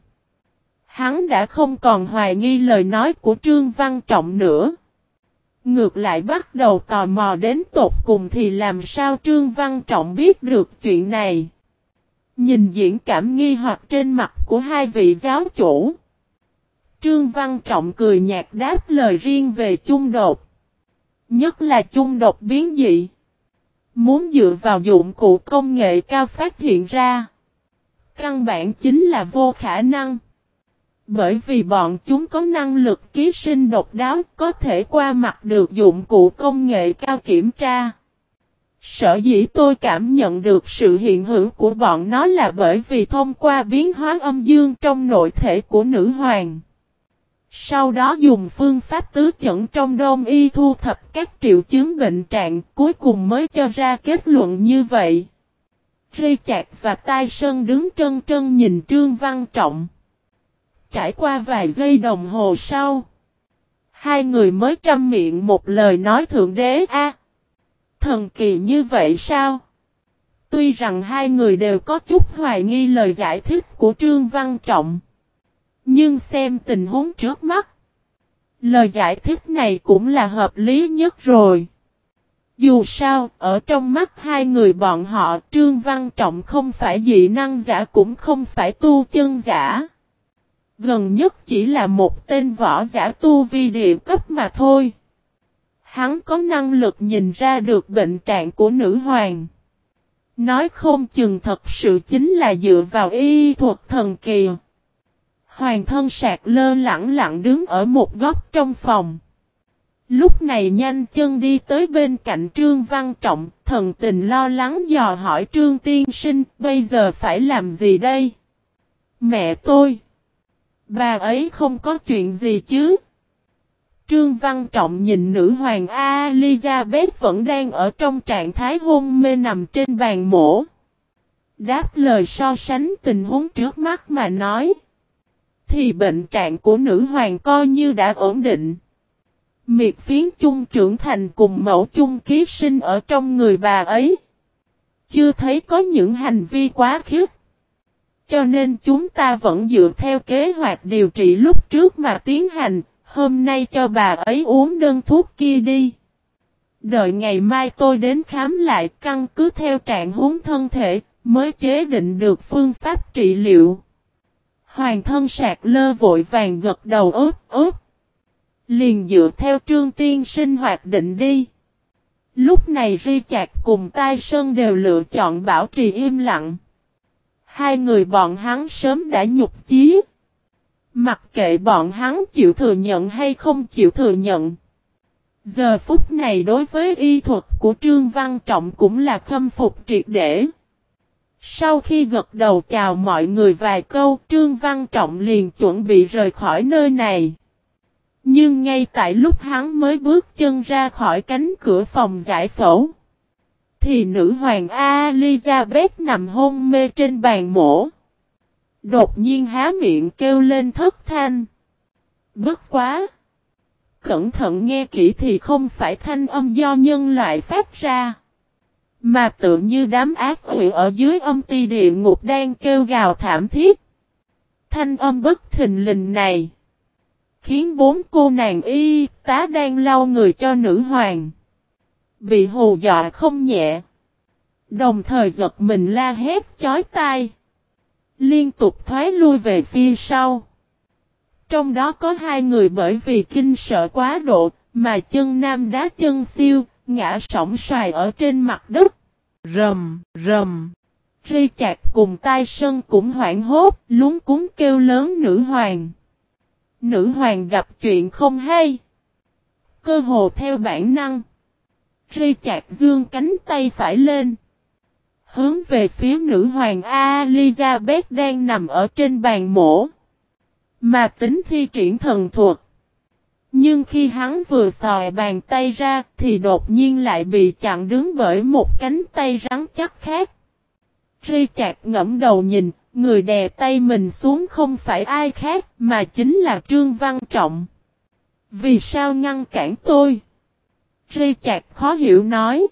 Hắn đã không còn hoài nghi lời nói của Trương Văn Trọng nữa. Ngược lại bắt đầu tò mò đến tột cùng thì làm sao Trương Văn Trọng biết được chuyện này. Nhìn diễn cảm nghi hoặc trên mặt của hai vị giáo chủ. Trương Văn Trọng cười nhạt đáp lời riêng về chung đột. Nhất là chung đột biến dị. Muốn dựa vào dụng cụ công nghệ cao phát hiện ra. Căn bản chính là vô khả năng. Bởi vì bọn chúng có năng lực ký sinh độc đáo có thể qua mặt được dụng cụ công nghệ cao kiểm tra. Sở dĩ tôi cảm nhận được sự hiện hữu của bọn nó là bởi vì thông qua biến hóa âm dương trong nội thể của nữ hoàng. Sau đó dùng phương pháp tứ chẩn trong đông y thu thập các triệu chứng bệnh trạng cuối cùng mới cho ra kết luận như vậy. Ri Chạc và Tai Sơn đứng trân trân nhìn Trương Văn Trọng. Trải qua vài giây đồng hồ sau, hai người mới trăm miệng một lời nói thượng đế a. Thần kỳ như vậy sao? Tuy rằng hai người đều có chút hoài nghi lời giải thích của Trương Văn Trọng. Nhưng xem tình huống trước mắt, lời giải thích này cũng là hợp lý nhất rồi. Dù sao, ở trong mắt hai người bọn họ, Trương Văn Trọng không phải dị năng giả cũng không phải tu chân giả. Gần nhất chỉ là một tên võ giả tu vi địa cấp mà thôi. Hắn có năng lực nhìn ra được bệnh trạng của nữ hoàng. Nói không chừng thật sự chính là dựa vào y thuật thần kỳ. Hoàng thân sạc lơ lẳng lặng đứng ở một góc trong phòng. Lúc này nhanh chân đi tới bên cạnh Trương Văn Trọng, thần tình lo lắng dò hỏi Trương Tiên Sinh, bây giờ phải làm gì đây? Mẹ tôi! Bà ấy không có chuyện gì chứ? Trương Văn Trọng nhìn nữ hoàng Elizabeth vẫn đang ở trong trạng thái hôn mê nằm trên bàn mổ. Đáp lời so sánh tình huống trước mắt mà nói. thì bệnh trạng của nữ hoàng coi như đã ổn định. Miệt phiến chung trưởng thành cùng mẫu chung ký sinh ở trong người bà ấy. Chưa thấy có những hành vi quá khiếp. Cho nên chúng ta vẫn dựa theo kế hoạch điều trị lúc trước mà tiến hành, hôm nay cho bà ấy uống đơn thuốc kia đi. Đợi ngày mai tôi đến khám lại căn cứ theo trạng huống thân thể, mới chế định được phương pháp trị liệu. Hoàng thân Sạc Lơ vội vàng gật đầu ớt ớt. Liền dựa theo Trương tiên sinh hoạt định đi. Lúc này Richard cùng Tai Sơn đều lựa chọn bảo trì im lặng. Hai người bọn hắn sớm đã nhục chí. Mặc kệ bọn hắn chịu thừa nhận hay không chịu thừa nhận. Giờ phút này đối với y thuật của Trương Văn Trọng cũng là khâm phục triệt để. Sau khi gật đầu chào mọi người vài câu, Trương Văn Trọng liền chuẩn bị rời khỏi nơi này. Nhưng ngay tại lúc hắn mới bước chân ra khỏi cánh cửa phòng giải phẫu, thì nữ hoàng Elizabeth nằm hôn mê trên bàn mổ. Đột nhiên há miệng kêu lên thất thanh. Bất quá! Cẩn thận nghe kỹ thì không phải thanh âm do nhân loại phát ra. Mà tự như đám ác quỷ ở dưới âm ti địa ngục đang kêu gào thảm thiết. Thanh âm bất thình lình này khiến bốn cô nàng y tá đang lau người cho nữ hoàng bị hù dọa không nhẹ. Đồng thời giật mình la hét chói tai. Liên tục thoái lui về phía sau. Trong đó có hai người bởi vì kinh sợ quá độ mà chân nam đá chân siêu, ngã sóng xoài ở trên mặt đất. Rầm, rầm. Richard cùng Tai Sơn cũng hoảng hốt, lúng cuống kêu lớn nữ hoàng. Nữ hoàng gặp chuyện không hay. Cơ hồ theo bản năng. Richard giương cánh tay phải lên. Hướng về phía nữ hoàng Elizabeth đang nằm ở trên bàn mổ. Mà tính thi triển thần thuật. Nhưng khi hắn vừa xòe bàn tay ra thì đột nhiên lại bị chặn đứng bởi một cánh tay rắn chắc khác. Richard ngẫm đầu nhìn, người đè tay mình xuống không phải ai khác mà chính là Trương Văn Trọng. Vì sao ngăn cản tôi? Richard khó hiểu nói.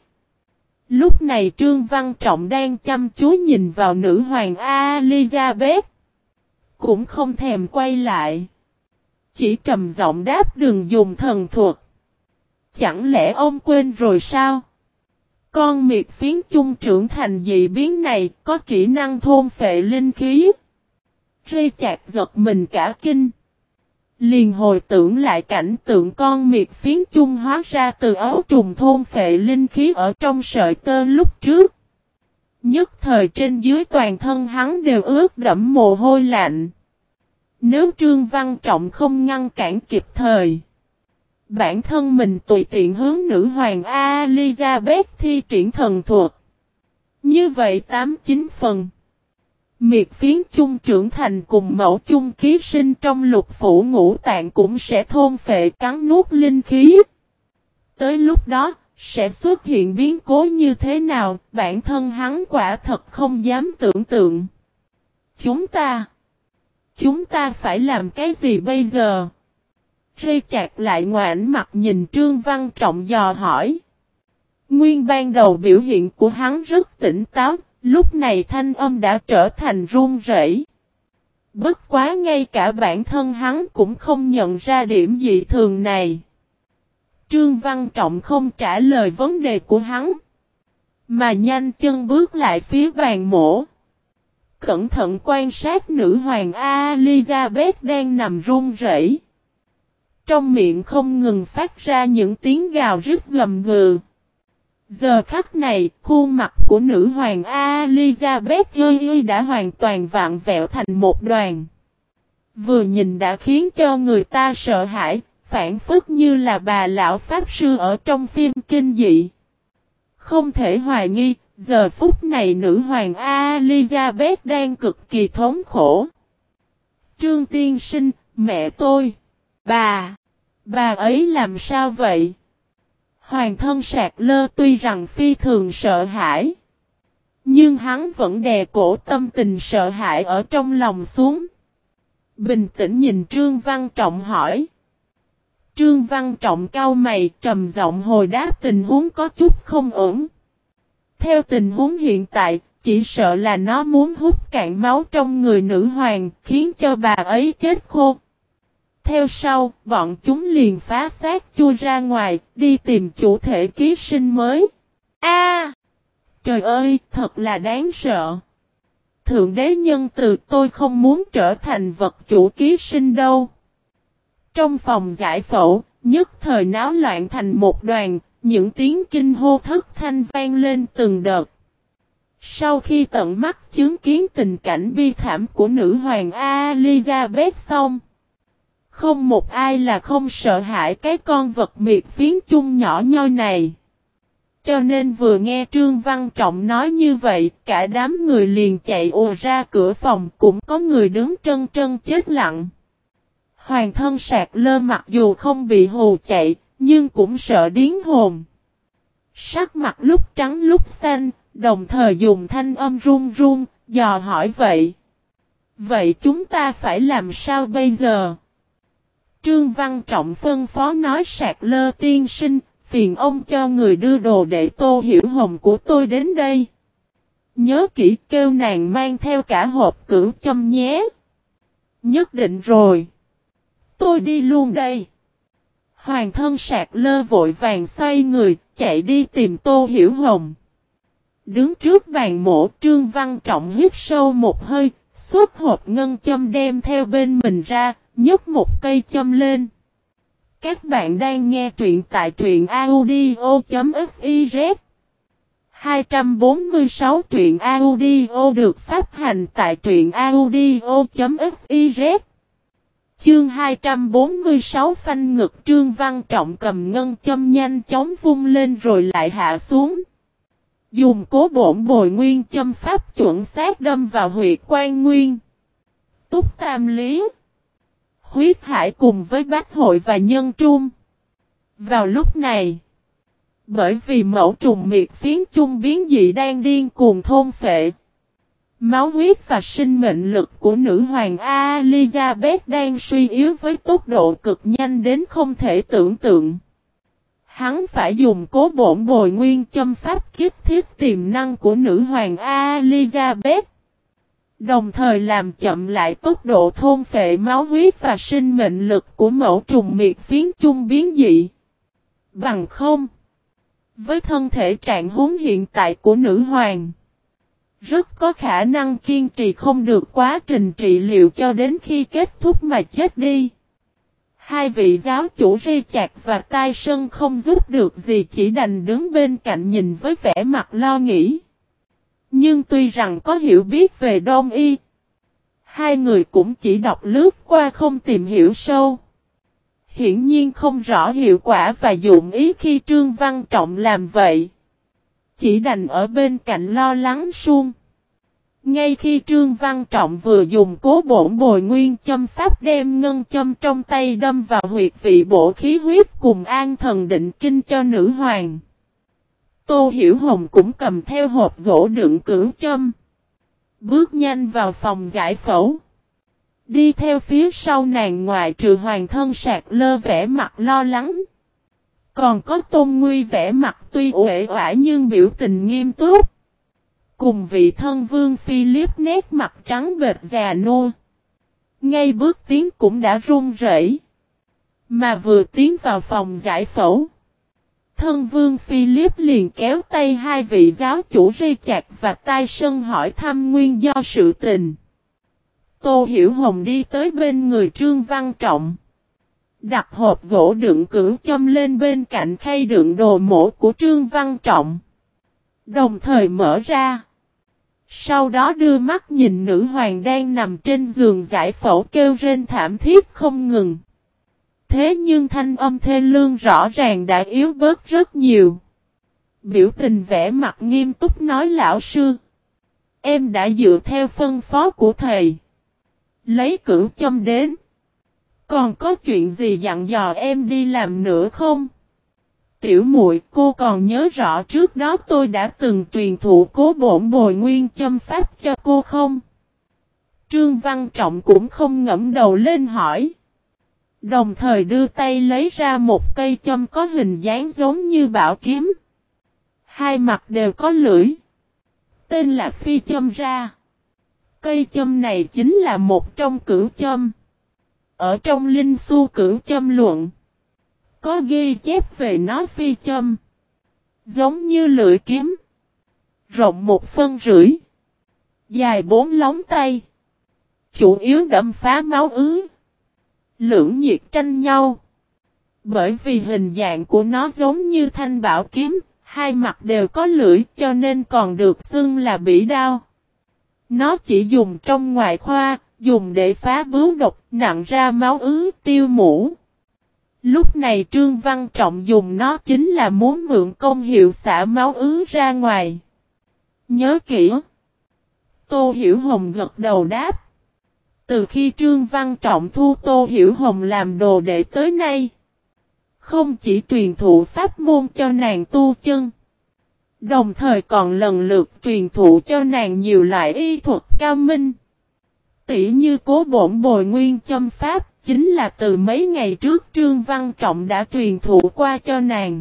Lúc này Trương Văn Trọng đang chăm chú nhìn vào nữ hoàng Elizabeth. Cũng không thèm quay lại. Chỉ trầm giọng đáp đừng dùng thần thuật. Chẳng lẽ ông quên rồi sao? Con miệt phiến chung trưởng thành dị biến này có kỹ năng thôn phệ linh khí. Richard giật mình cả kinh. Liền hồi tưởng lại cảnh tượng con miệt phiến chung hóa ra từ ấu trùng thôn phệ linh khí ở trong sợi tơ lúc trước. Nhất thời trên dưới toàn thân hắn đều ướt đẫm mồ hôi lạnh. Nếu Trương Văn Trọng không ngăn cản kịp thời, bản thân mình tùy tiện hướng nữ hoàng Elizabeth thi triển thần thuật. Như vậy tám chín phần. Miệt phiến chung trưởng thành cùng mẫu chung ký sinh trong lục phủ ngũ tạng cũng sẽ thôn phệ cắn nuốt linh khí. Tới lúc đó, sẽ xuất hiện biến cố như thế nào, bản thân hắn quả thật không dám tưởng tượng. Chúng ta... Chúng ta phải làm cái gì bây giờ? Richard lại ngoảnh mặt nhìn Trương Văn Trọng dò hỏi. Nguyên ban đầu biểu hiện của hắn rất tỉnh táo, lúc này thanh âm đã trở thành run rẩy. Bất quá ngay cả bản thân hắn cũng không nhận ra điểm dị thường này. Trương Văn Trọng không trả lời vấn đề của hắn, mà nhanh chân bước lại phía bàn mổ. Cẩn thận quan sát nữ hoàng Elizabeth đang nằm run rẩy. Trong miệng không ngừng phát ra những tiếng gào rít gầm gừ. Giờ khắc này, khuôn mặt của nữ hoàng Elizabeth ơi ơi đã hoàn toàn vặn vẹo thành một đoàn. Vừa nhìn đã khiến cho người ta sợ hãi, phản phất như là bà lão pháp sư ở trong phim kinh dị. Không thể hoài nghi, giờ phút này nữ hoàng Elizabeth đang cực kỳ thống khổ. Trương tiên sinh, mẹ tôi. Bà, bà ấy làm sao vậy? Hoàng thân Sạc Lơ tuy rằng phi thường sợ hãi, nhưng hắn vẫn đè cổ tâm tình sợ hãi ở trong lòng xuống. Bình tĩnh nhìn Trương Văn Trọng hỏi. Trương Văn Trọng cau mày trầm giọng hồi đáp tình huống có chút không ổn. Theo tình huống hiện tại, chỉ sợ là nó muốn hút cạn máu trong người nữ hoàng, khiến cho bà ấy chết khô. Theo sau, bọn chúng liền phá xác chui ra ngoài, đi tìm chủ thể ký sinh mới. A, trời ơi, thật là đáng sợ. Thượng đế nhân từ, tôi không muốn trở thành vật chủ ký sinh đâu. Trong phòng giải phẫu, nhất thời náo loạn thành một đoàn, những tiếng kinh hô thất thanh vang lên từng đợt. Sau khi tận mắt chứng kiến tình cảnh bi thảm của nữ hoàng Elizabeth xong, không một ai là không sợ hãi cái con vật miệt phiến chung nhỏ nhoi này. Cho nên vừa nghe Trương Văn Trọng nói như vậy, cả đám người liền chạy ùa ra cửa phòng, cũng có người đứng trân trân chết lặng. Hoàng thân Sạc Lơ mặc dù không bị hù chạy, nhưng cũng sợ điến hồn. Sắc mặt lúc trắng lúc xanh, đồng thời dùng thanh âm run run, dò hỏi vậy. Vậy chúng ta phải làm sao bây giờ? Trương Văn Trọng phân phó nói Sạc Lơ tiên sinh, phiền ông cho người đưa đồ để Tô Hiểu Hồng của tôi đến đây. Nhớ kỹ kêu nàng mang theo cả hộp cửu châm nhé. Nhất định rồi. Tôi đi luôn đây. Hoàng thân Sạc Lơ vội vàng xoay người, chạy đi tìm Tô Hiểu Hồng. Đứng trước bàn mổ, Trương Văn Trọng hít sâu một hơi, xuất hộp ngân châm đem theo bên mình ra, nhấc một cây châm lên. Các bạn đang nghe truyện tại truyện audio.fiz. hai trăm bốn mươi sáu truyện audio được phát hành tại truyện audio.fiz. Chương hai trăm bốn mươi sáu phanh ngực. Trương Văn Trọng cầm ngân châm nhanh chóng vung lên rồi lại hạ xuống. Dùng cố bổn bồi nguyên châm pháp chuẩn xác đâm vào huyệt quan nguyên, túc tam lý, huyết hải cùng với bách hội và nhân trung. Vào lúc này, bởi vì mẫu trùng miệt phiến chung biến dị đang điên cuồng thôn phệ, máu huyết và sinh mệnh lực của nữ hoàng Elizabeth đang suy yếu với tốc độ cực nhanh đến không thể tưởng tượng. Hắn phải dùng cố bổn bồi nguyên châm pháp kích thiết tiềm năng của nữ hoàng Elizabeth, đồng thời làm chậm lại tốc độ thôn phệ máu huyết và sinh mệnh lực của mẫu trùng miệt phiến chung biến dị. Bằng không, với thân thể trạng huống hiện tại của nữ hoàng, rất có khả năng kiên trì không được quá trình trị liệu cho đến khi kết thúc mà chết đi. Hai vị giáo chủ Ri Chạc và Tai Sân không giúp được gì, chỉ đành đứng bên cạnh nhìn với vẻ mặt lo nghĩ. Nhưng tuy rằng có hiểu biết về Đông y, hai người cũng chỉ đọc lướt qua không tìm hiểu sâu. Hiển nhiên không rõ hiệu quả và dụng ý khi Trương Văn Trọng làm vậy. Chỉ đành ở bên cạnh lo lắng suông. Ngay khi Trương Văn Trọng vừa dùng cố bổn bồi nguyên châm pháp đem ngân châm trong tay đâm vào huyệt vị bổ khí huyết cùng an thần định kinh cho nữ hoàng, Tô Hiểu Hồng cũng cầm theo hộp gỗ đựng cửu châm, bước nhanh vào phòng giải phẫu. Đi theo phía sau nàng ngoại trừ hoàng thân Sạc Lơ vẻ mặt lo lắng, còn có Tôn Nguy vẻ mặt tuy uể oải nhưng biểu tình nghiêm túc. Cùng vị thân vương Philip nét mặt trắng bệch già nua. Ngay bước tiến cũng đã run rẩy. Mà vừa tiến vào phòng giải phẫu, thân vương Philip liền kéo tay hai vị giáo chủ Ri Chạc và Tai Sân hỏi thăm nguyên do sự tình. Tô Hiểu Hồng đi tới bên người Trương Văn Trọng, đặt hộp gỗ đựng cửu châm lên bên cạnh khay đựng đồ mổ của Trương Văn Trọng, đồng thời mở ra. Sau đó đưa mắt nhìn nữ hoàng đang nằm trên giường giải phẫu kêu rên thảm thiết không ngừng. Thế nhưng thanh âm thê lương rõ ràng đã yếu bớt rất nhiều. Biểu tình vẻ mặt nghiêm túc nói: lão sư, em đã dựa theo phân phó của thầy, lấy cửu châm đến. Còn có chuyện gì dặn dò em đi làm nữa không? Tiểu muội, cô còn nhớ rõ trước đó tôi đã từng truyền thụ cố bổn bồi nguyên châm pháp cho cô không? Trương Văn Trọng cũng không ngẩng đầu lên hỏi. Đồng thời đưa tay lấy ra một cây châm có hình dáng giống như bảo kiếm. Hai mặt đều có lưỡi. Tên là phi châm ra. Cây châm này chính là một trong cửu châm. Ở trong Linh Xu Cửu Châm Luận, có ghi chép về nó phi châm. Giống như lưỡi kiếm. Rộng một phân rưỡi. Dài bốn lóng tay. Chủ yếu đâm phá máu ứ. Lưỡng nhiệt tranh nhau. Bởi vì hình dạng của nó giống như thanh bảo kiếm, hai mặt đều có lưỡi cho nên còn được xưng là bỉ đao. Nó chỉ dùng trong ngoại khoa, dùng để phá bướu độc, nặng ra máu ứ, tiêu mũ. Lúc này Trương Văn Trọng dùng nó chính là muốn mượn công hiệu xả máu ứ ra ngoài. Nhớ kỹ. Tô Hiểu Hồng gật đầu đáp. Từ khi Trương Văn Trọng thu Tô Hiểu Hồng làm đồ đệ tới nay, không chỉ truyền thụ pháp môn cho nàng tu chân, đồng thời còn lần lượt truyền thụ cho nàng nhiều loại y thuật cao minh. Tỉ như Cố Bổn Bồi Nguyên Châm Pháp, chính là từ mấy ngày trước Trương Văn Trọng đã truyền thụ qua cho nàng.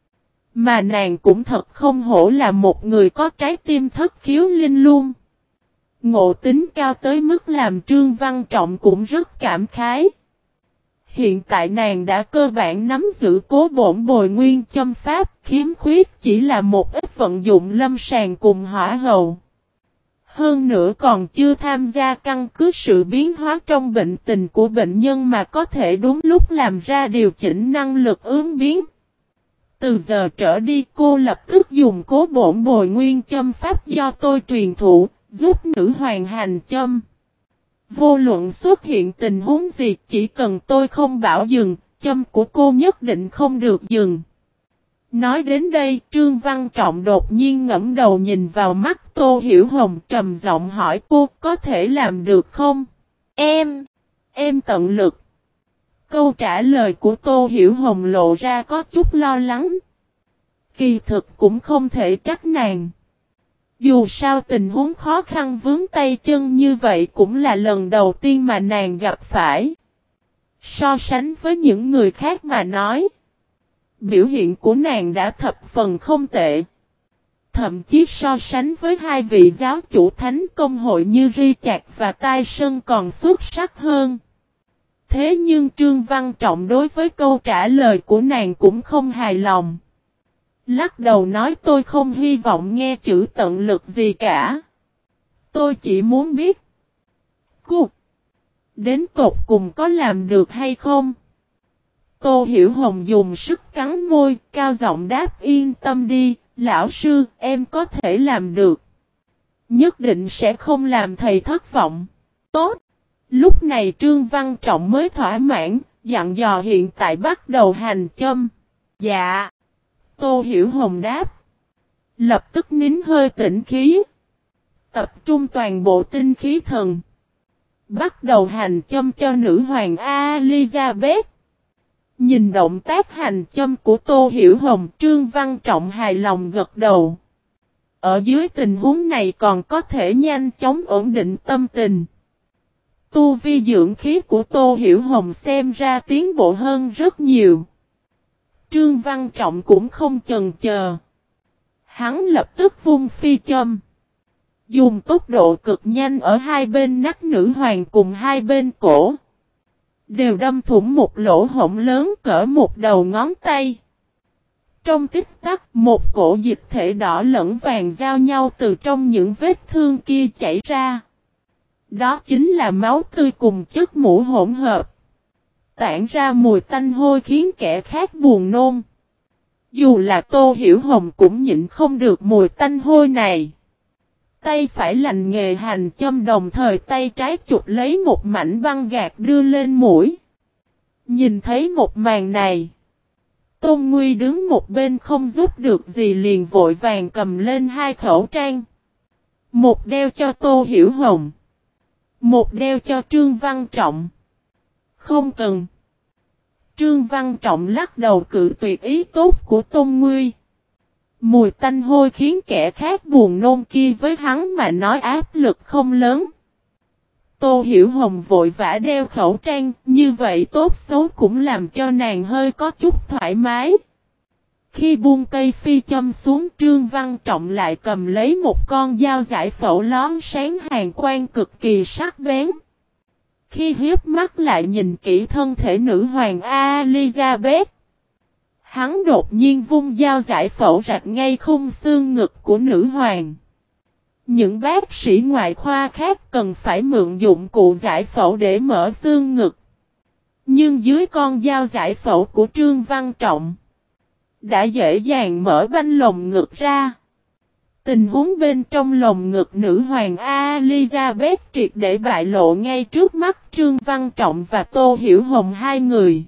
Mà nàng cũng thật không hổ là một người có trái tim thất khiếu linh luôn. Ngộ tính cao tới mức làm Trương Văn Trọng cũng rất cảm khái. Hiện tại nàng đã cơ bản nắm giữ Cố Bổn Bồi Nguyên Châm Pháp, khiếm khuyết chỉ là một ít vận dụng lâm sàng cùng hỏa hầu. Hơn nữa còn chưa tham gia căn cứ sự biến hóa trong bệnh tình của bệnh nhân mà có thể đúng lúc làm ra điều chỉnh năng lực ứng biến. Từ giờ trở đi cô lập tức dùng Cố Bổn Bồi Nguyên Châm Pháp do tôi truyền thụ, giúp nữ hoàng hành châm. Vô luận xuất hiện tình huống gì, chỉ cần tôi không bảo dừng, châm của cô nhất định không được dừng. Nói đến đây, Trương Văn Trọng đột nhiên ngẫm đầu nhìn vào mắt Tô Hiểu Hồng, trầm giọng hỏi cô có thể làm được không? Em, em tận lực. Câu trả lời của Tô Hiểu Hồng lộ ra có chút lo lắng. Kỳ thực cũng không thể trách nàng. Dù sao tình huống khó khăn vướng tay chân như vậy cũng là lần đầu tiên mà nàng gặp phải. So sánh với những người khác mà nói, biểu hiện của nàng đã thập phần không tệ. Thậm chí so sánh với hai vị giáo chủ thánh công hội như Ri Chạc và Tai Sơn còn xuất sắc hơn. Thế nhưng Trương Văn Trọng đối với câu trả lời của nàng cũng không hài lòng. Lắc đầu nói tôi không hy vọng nghe chữ tận lực gì cả. Tôi chỉ muốn biết. Cô, đến tột cùng có làm được hay không? Tô Hiểu Hồng dùng sức cắn môi, cao giọng đáp yên tâm đi, lão sư, em có thể làm được. Nhất định sẽ không làm thầy thất vọng. Tốt. Lúc này Trương Văn Trọng mới thỏa mãn, dặn dò hiện tại bắt đầu hành châm. Dạ. Tô Hiểu Hồng đáp. Lập tức nín hơi tĩnh khí. Tập trung toàn bộ tinh khí thần. Bắt đầu hành châm cho nữ hoàng Elizabeth. Nhìn động tác hành châm của Tô Hiểu Hồng, Trương Văn Trọng hài lòng gật đầu. Ở dưới tình huống này còn có thể nhanh chóng ổn định tâm tình. Tu vi dưỡng khí của Tô Hiểu Hồng xem ra tiến bộ hơn rất nhiều. Trương Văn Trọng cũng không chần chờ. Hắn lập tức vung phi châm. Dùng tốc độ cực nhanh ở hai bên nách nữ hoàng cùng hai bên cổ. Đều đâm thủng một lỗ hổng lớn cỡ một đầu ngón tay. Trong tích tắc, một cổ dịch thể đỏ lẫn vàng giao nhau từ trong những vết thương kia chảy ra. Đó chính là máu tươi cùng chất mũ hỗn hợp. Tản ra mùi tanh hôi khiến kẻ khác buồn nôn. Dù là Tô Hiểu Hồng cũng nhịn không được mùi tanh hôi này. Tay phải lành nghề hành châm đồng thời tay trái chụp lấy một mảnh băng gạc đưa lên mũi. Nhìn thấy một màn này, Tôn Nguy đứng một bên không giúp được gì liền vội vàng cầm lên hai khẩu trang. Một đeo cho Tô Hiểu Hồng, một đeo cho Trương Văn Trọng. Không cần. Trương Văn Trọng lắc đầu cự tuyệt ý tốt của Tôn Nguy. Mùi tanh hôi khiến kẻ khác buồn nôn kia với hắn mà nói áp lực không lớn. Tô Hiểu Hồng vội vã đeo khẩu trang, như vậy tốt xấu cũng làm cho nàng hơi có chút thoải mái. Khi buông cây phi châm xuống, Trương Văn Trọng lại cầm lấy một con dao giải phẫu lón sáng hàn quang cực kỳ sắc bén. Khi hiếp mắt lại nhìn kỹ thân thể nữ hoàng Elizabeth, hắn đột nhiên vung dao giải phẫu rạch ngay khung xương ngực của nữ hoàng. Những bác sĩ ngoại khoa khác cần phải mượn dụng cụ giải phẫu để mở xương ngực. Nhưng dưới con dao giải phẫu của Trương Văn Trọng, đã dễ dàng mở banh lồng ngực ra. Tình huống bên trong lồng ngực nữ hoàng Elizabeth triệt để bại lộ ngay trước mắt Trương Văn Trọng và Tô Hiểu Hồng hai người.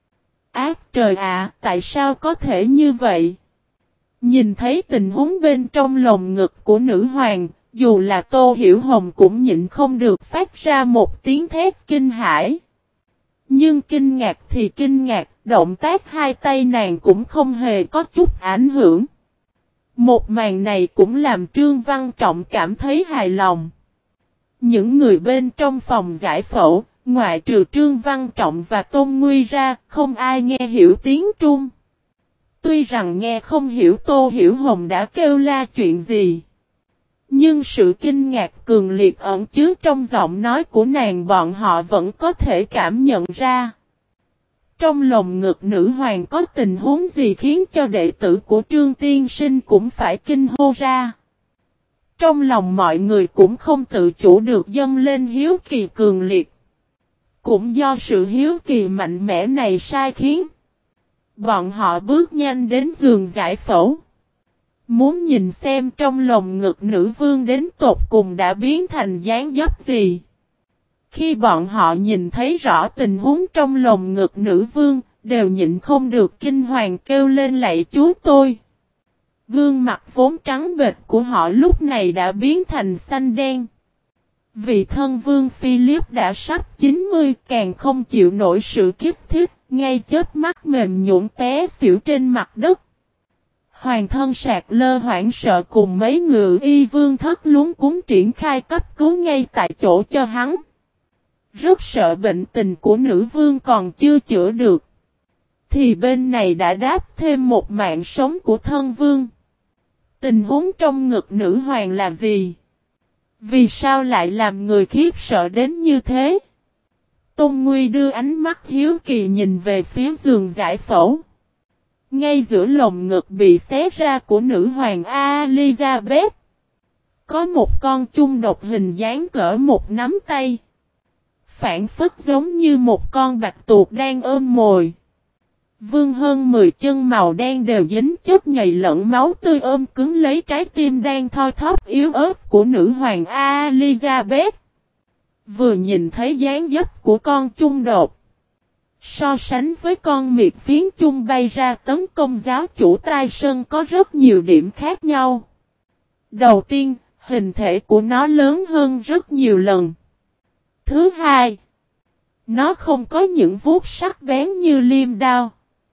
Ác trời ạ, tại sao có thể như vậy? Nhìn thấy tình huống bên trong lồng ngực của nữ hoàng, dù là Tô Hiểu Hồng cũng nhịn không được phát ra một tiếng thét kinh hãi. Nhưng kinh ngạc thì kinh ngạc, động tác hai tay nàng cũng không hề có chút ảnh hưởng. Một màn này cũng làm Trương Văn Trọng cảm thấy hài lòng. Những người bên trong phòng giải phẫu, ngoại trừ Trương Văn Trọng và Tôn Nguy ra, không ai nghe hiểu tiếng Trung. Tuy rằng nghe không hiểu Tô Hiểu Hồng đã kêu la chuyện gì, nhưng sự kinh ngạc cường liệt ẩn chứa trong giọng nói của nàng bọn họ vẫn có thể cảm nhận ra. Trong lồng ngực nữ hoàng có tình huống gì khiến cho đệ tử của Trương Tiên Sinh cũng phải kinh hô ra. Trong lòng mọi người cũng không tự chủ được dâng lên hiếu kỳ cường liệt. Cũng do sự hiếu kỳ mạnh mẽ này sai khiến bọn họ bước nhanh đến giường giải phẫu, muốn nhìn xem trong lồng ngực nữ vương đến tột cùng đã biến thành dáng dấp gì. Khi bọn họ nhìn thấy rõ tình huống trong lồng ngực nữ vương, đều nhịn không được kinh hoàng kêu lên lạy Chúa tôi. Gương mặt vốn trắng bệch của họ lúc này đã biến thành xanh đen. Vị thân vương Philip đã sắp chín mươi, càng không chịu nổi sự kích thích, ngay chớp mắt mềm nhũn té xỉu trên mặt đất. Hoàng thân Sạc Lơ hoảng sợ cùng mấy ngự y vương thất luống cuống triển khai cấp cứu ngay tại chỗ cho hắn. Rất sợ bệnh tình của nữ vương còn chưa chữa được, thì bên này đã đáp thêm một mạng sống của thân vương. Tình huống trong ngực nữ hoàng là gì? Vì sao lại làm người khiếp sợ đến như thế? Tôn Nguy đưa ánh mắt hiếu kỳ nhìn về phía giường giải phẫu. Ngay giữa lồng ngực bị xé ra của nữ hoàng Elizabeth, có một con chung độc hình dáng cỡ một nắm tay. Phản phất giống như một con bạch tuộc đang ôm mồi. Vương hơn mười chân màu đen đều dính chất nhầy lẫn máu tươi ôm cứng lấy trái tim đang thoi thóp yếu ớt của nữ hoàng Elizabeth. Vừa nhìn thấy dáng dấp của con chung đột, so sánh với con miệt phiến chung bay ra tấn công giáo chủ Tai Sơn có rất nhiều điểm khác nhau. Đầu tiên, hình thể của nó lớn hơn rất nhiều lần. Thứ hai, nó không có những vuốt sắc bén như liêm đao,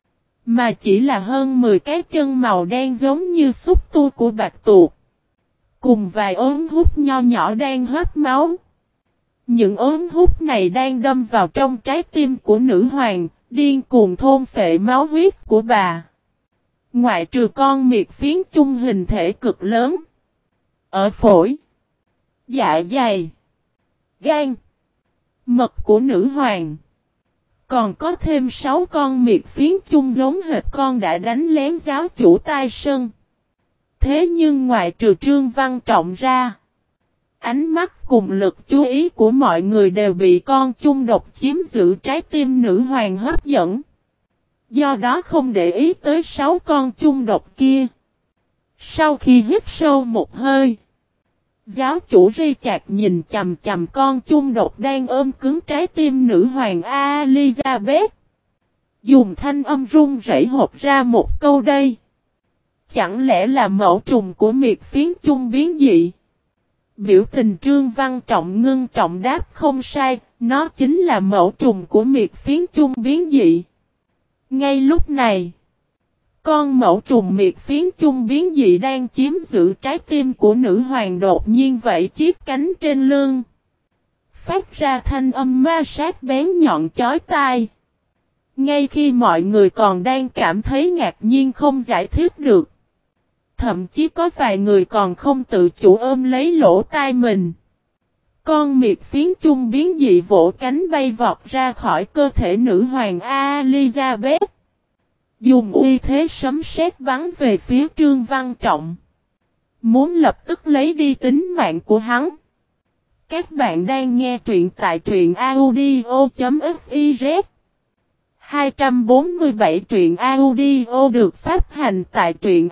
mà chỉ là hơn mười cái chân màu đen giống như xúc tu của bạch tuộc, cùng vài ống hút nho nhỏ đang hấp máu. Những ống hút này đang đâm vào trong trái tim của nữ hoàng, điên cuồng thôn phệ máu huyết của bà. Ngoại trừ con miệt phiến chung hình thể cực lớn, ở phổi, dạ dày, gan, mật của nữ hoàng, còn có thêm sáu con miệt phiến chung giống hệt con đã đánh lén giáo chủ Tai Sơn. Thế nhưng ngoại trừ Trương Văn Trọng ra, ánh mắt cùng lực chú ý của mọi người đều bị con chung độc chiếm giữ trái tim nữ hoàng hấp dẫn. Do đó không để ý tới sáu con chung độc kia. Sau khi hít sâu một hơi, giáo chủ Richard nhìn chầm chầm con chung độc đang ôm cứng trái tim nữ hoàng Elizabeth, dùng thanh âm run rẩy hộp ra một câu đây. Chẳng lẽ là mẫu trùng của miệt phiến chung biến dị? Biểu tình Trương Văn Trọng ngưng trọng đáp không sai, nó chính là mẫu trùng của miệt phiến chung biến dị. Ngay lúc này, con mẫu trùng miệt phiến chung biến dị đang chiếm giữ trái tim của nữ hoàng đột nhiên vẫy chiếc cánh trên lưng. phát ra thanh âm ma sát bén nhọn chói tai. Ngay khi mọi người còn đang cảm thấy ngạc nhiên không giải thích được. Thậm chí có vài người còn không tự chủ ôm lấy lỗ tai mình. Con miệt phiến chung biến dị vỗ cánh bay vọt ra khỏi cơ thể nữ hoàng Elizabeth. Dùng uy thế sấm sét bắn về phía Trương Văn Trọng. Muốn lập tức lấy đi tính mạng của hắn. Các bạn đang nghe truyện tại truyện audio.fiz. hai trăm bốn mươi bảy truyện audio được phát hành tại truyện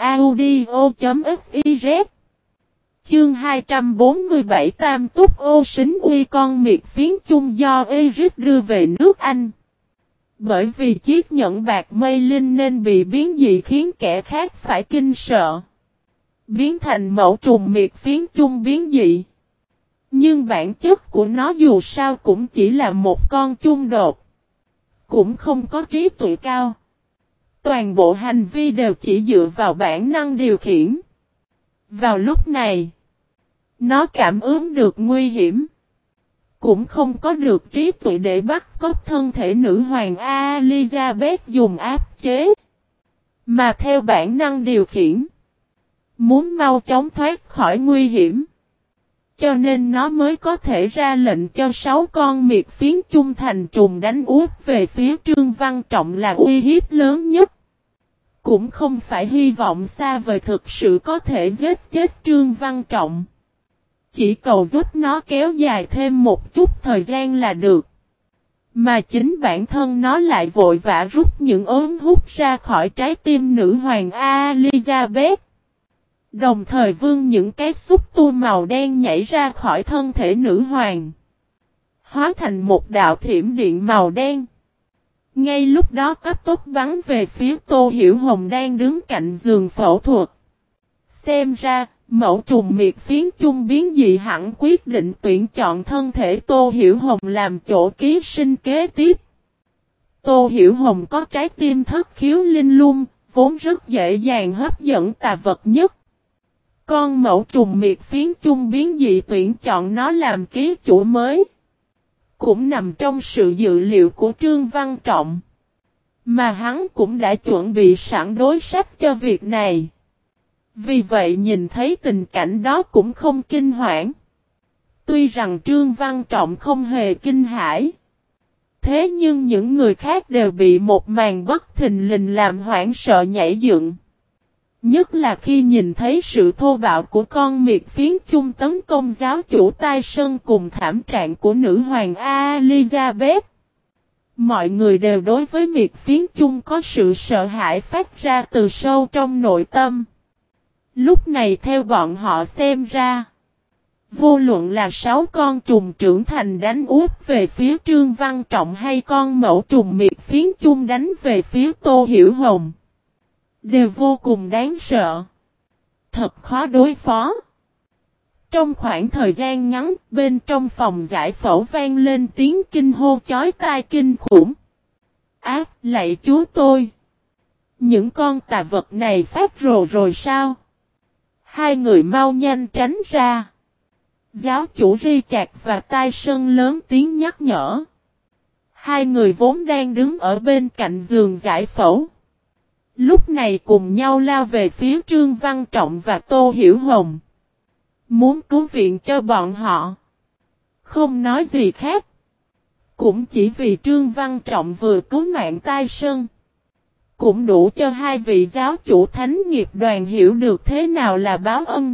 audio.fiz. Chương hai trăm bốn mươi bảy Tam Túc Ô Sính Uy con miệt phiến chung do Eric đưa về nước Anh. Bởi vì chiếc nhẫn bạc mây linh nên bị biến dị khiến kẻ khác phải kinh sợ. Biến thành mẫu trùng miệt phiến chung biến dị. Nhưng bản chất của nó dù sao cũng chỉ là một con chung đột. Cũng không có trí tuệ cao. Toàn bộ hành vi đều chỉ dựa vào bản năng điều khiển. Vào lúc này, nó cảm ứng được nguy hiểm. Cũng không có được trí tuệ để bắt cóc thân thể nữ hoàng Elizabeth dùng áp chế. Mà theo bản năng điều khiển. Muốn mau chóng thoát khỏi nguy hiểm. Cho nên nó mới có thể ra lệnh cho sáu con miệt phiến chung thành trùng đánh úp về phía Trương Văn Trọng là uy hiếp lớn nhất. Cũng không phải hy vọng xa vời thực sự có thể giết chết Trương Văn Trọng. Chỉ cầu giúp nó kéo dài thêm một chút thời gian là được. Mà chính bản thân nó lại vội vã rút những ốm hút ra khỏi trái tim nữ hoàng Elizabeth. Đồng thời vương những cái xúc tu màu đen nhảy ra khỏi thân thể nữ hoàng. Hóa thành một đạo thiểm điện màu đen. Ngay lúc đó cấp tốc bắn về phía Tô Hiểu Hồng đang đứng cạnh giường phẫu thuật. Xem ra, mẫu trùng miệt phiến chung biến dị hẳn quyết định tuyển chọn thân thể Tô Hiểu Hồng làm chỗ ký sinh kế tiếp. Tô Hiểu Hồng có trái tim thất khiếu linh lung, vốn rất dễ dàng hấp dẫn tà vật nhất. Con mẫu trùng miệt phiến chung biến dị tuyển chọn nó làm ký chủ mới. Cũng nằm trong sự dự liệu của Trương Văn Trọng. Mà hắn cũng đã chuẩn bị sẵn đối sách cho việc này. Vì vậy nhìn thấy tình cảnh đó cũng không kinh hoảng. Tuy rằng Trương Văn Trọng không hề kinh hãi. Thế nhưng những người khác đều bị một màn bất thình lình làm hoảng sợ nhảy dựng. Nhất là khi nhìn thấy sự thô bạo của con miệt phiến chung tấn công giáo chủ Tai Sơn cùng thảm trạng của nữ hoàng Elizabeth. Mọi người đều đối với miệt phiến chung có sự sợ hãi phát ra từ sâu trong nội tâm. Lúc này theo bọn họ xem ra, vô luận là sáu con trùng trưởng thành đánh úp về phía Trương Văn Trọng hay con mẫu trùng miệt phiến chung đánh về phía Tô Hiểu Hồng, đều vô cùng đáng sợ. Thật khó đối phó. Trong khoảng thời gian ngắn, bên trong phòng giải phẫu vang lên tiếng kinh hô chói tai kinh khủng. Ác, lạy chúa tôi! Những con tà vật này phát rồ rồi sao? Hai người mau nhanh tránh ra. Giáo chủ Ri Chạc và Tai Sơn lớn tiếng nhắc nhở. Hai người vốn đang đứng ở bên cạnh giường giải phẫu. Lúc này cùng nhau lao về phía Trương Văn Trọng và Tô Hiểu Hồng. Muốn cứu viện cho bọn họ. Không nói gì khác. Cũng chỉ vì Trương Văn Trọng vừa cứu mạng Tai Sơn. Cũng đủ cho hai vị giáo chủ thánh nghiệp đoàn hiểu được thế nào là báo ân.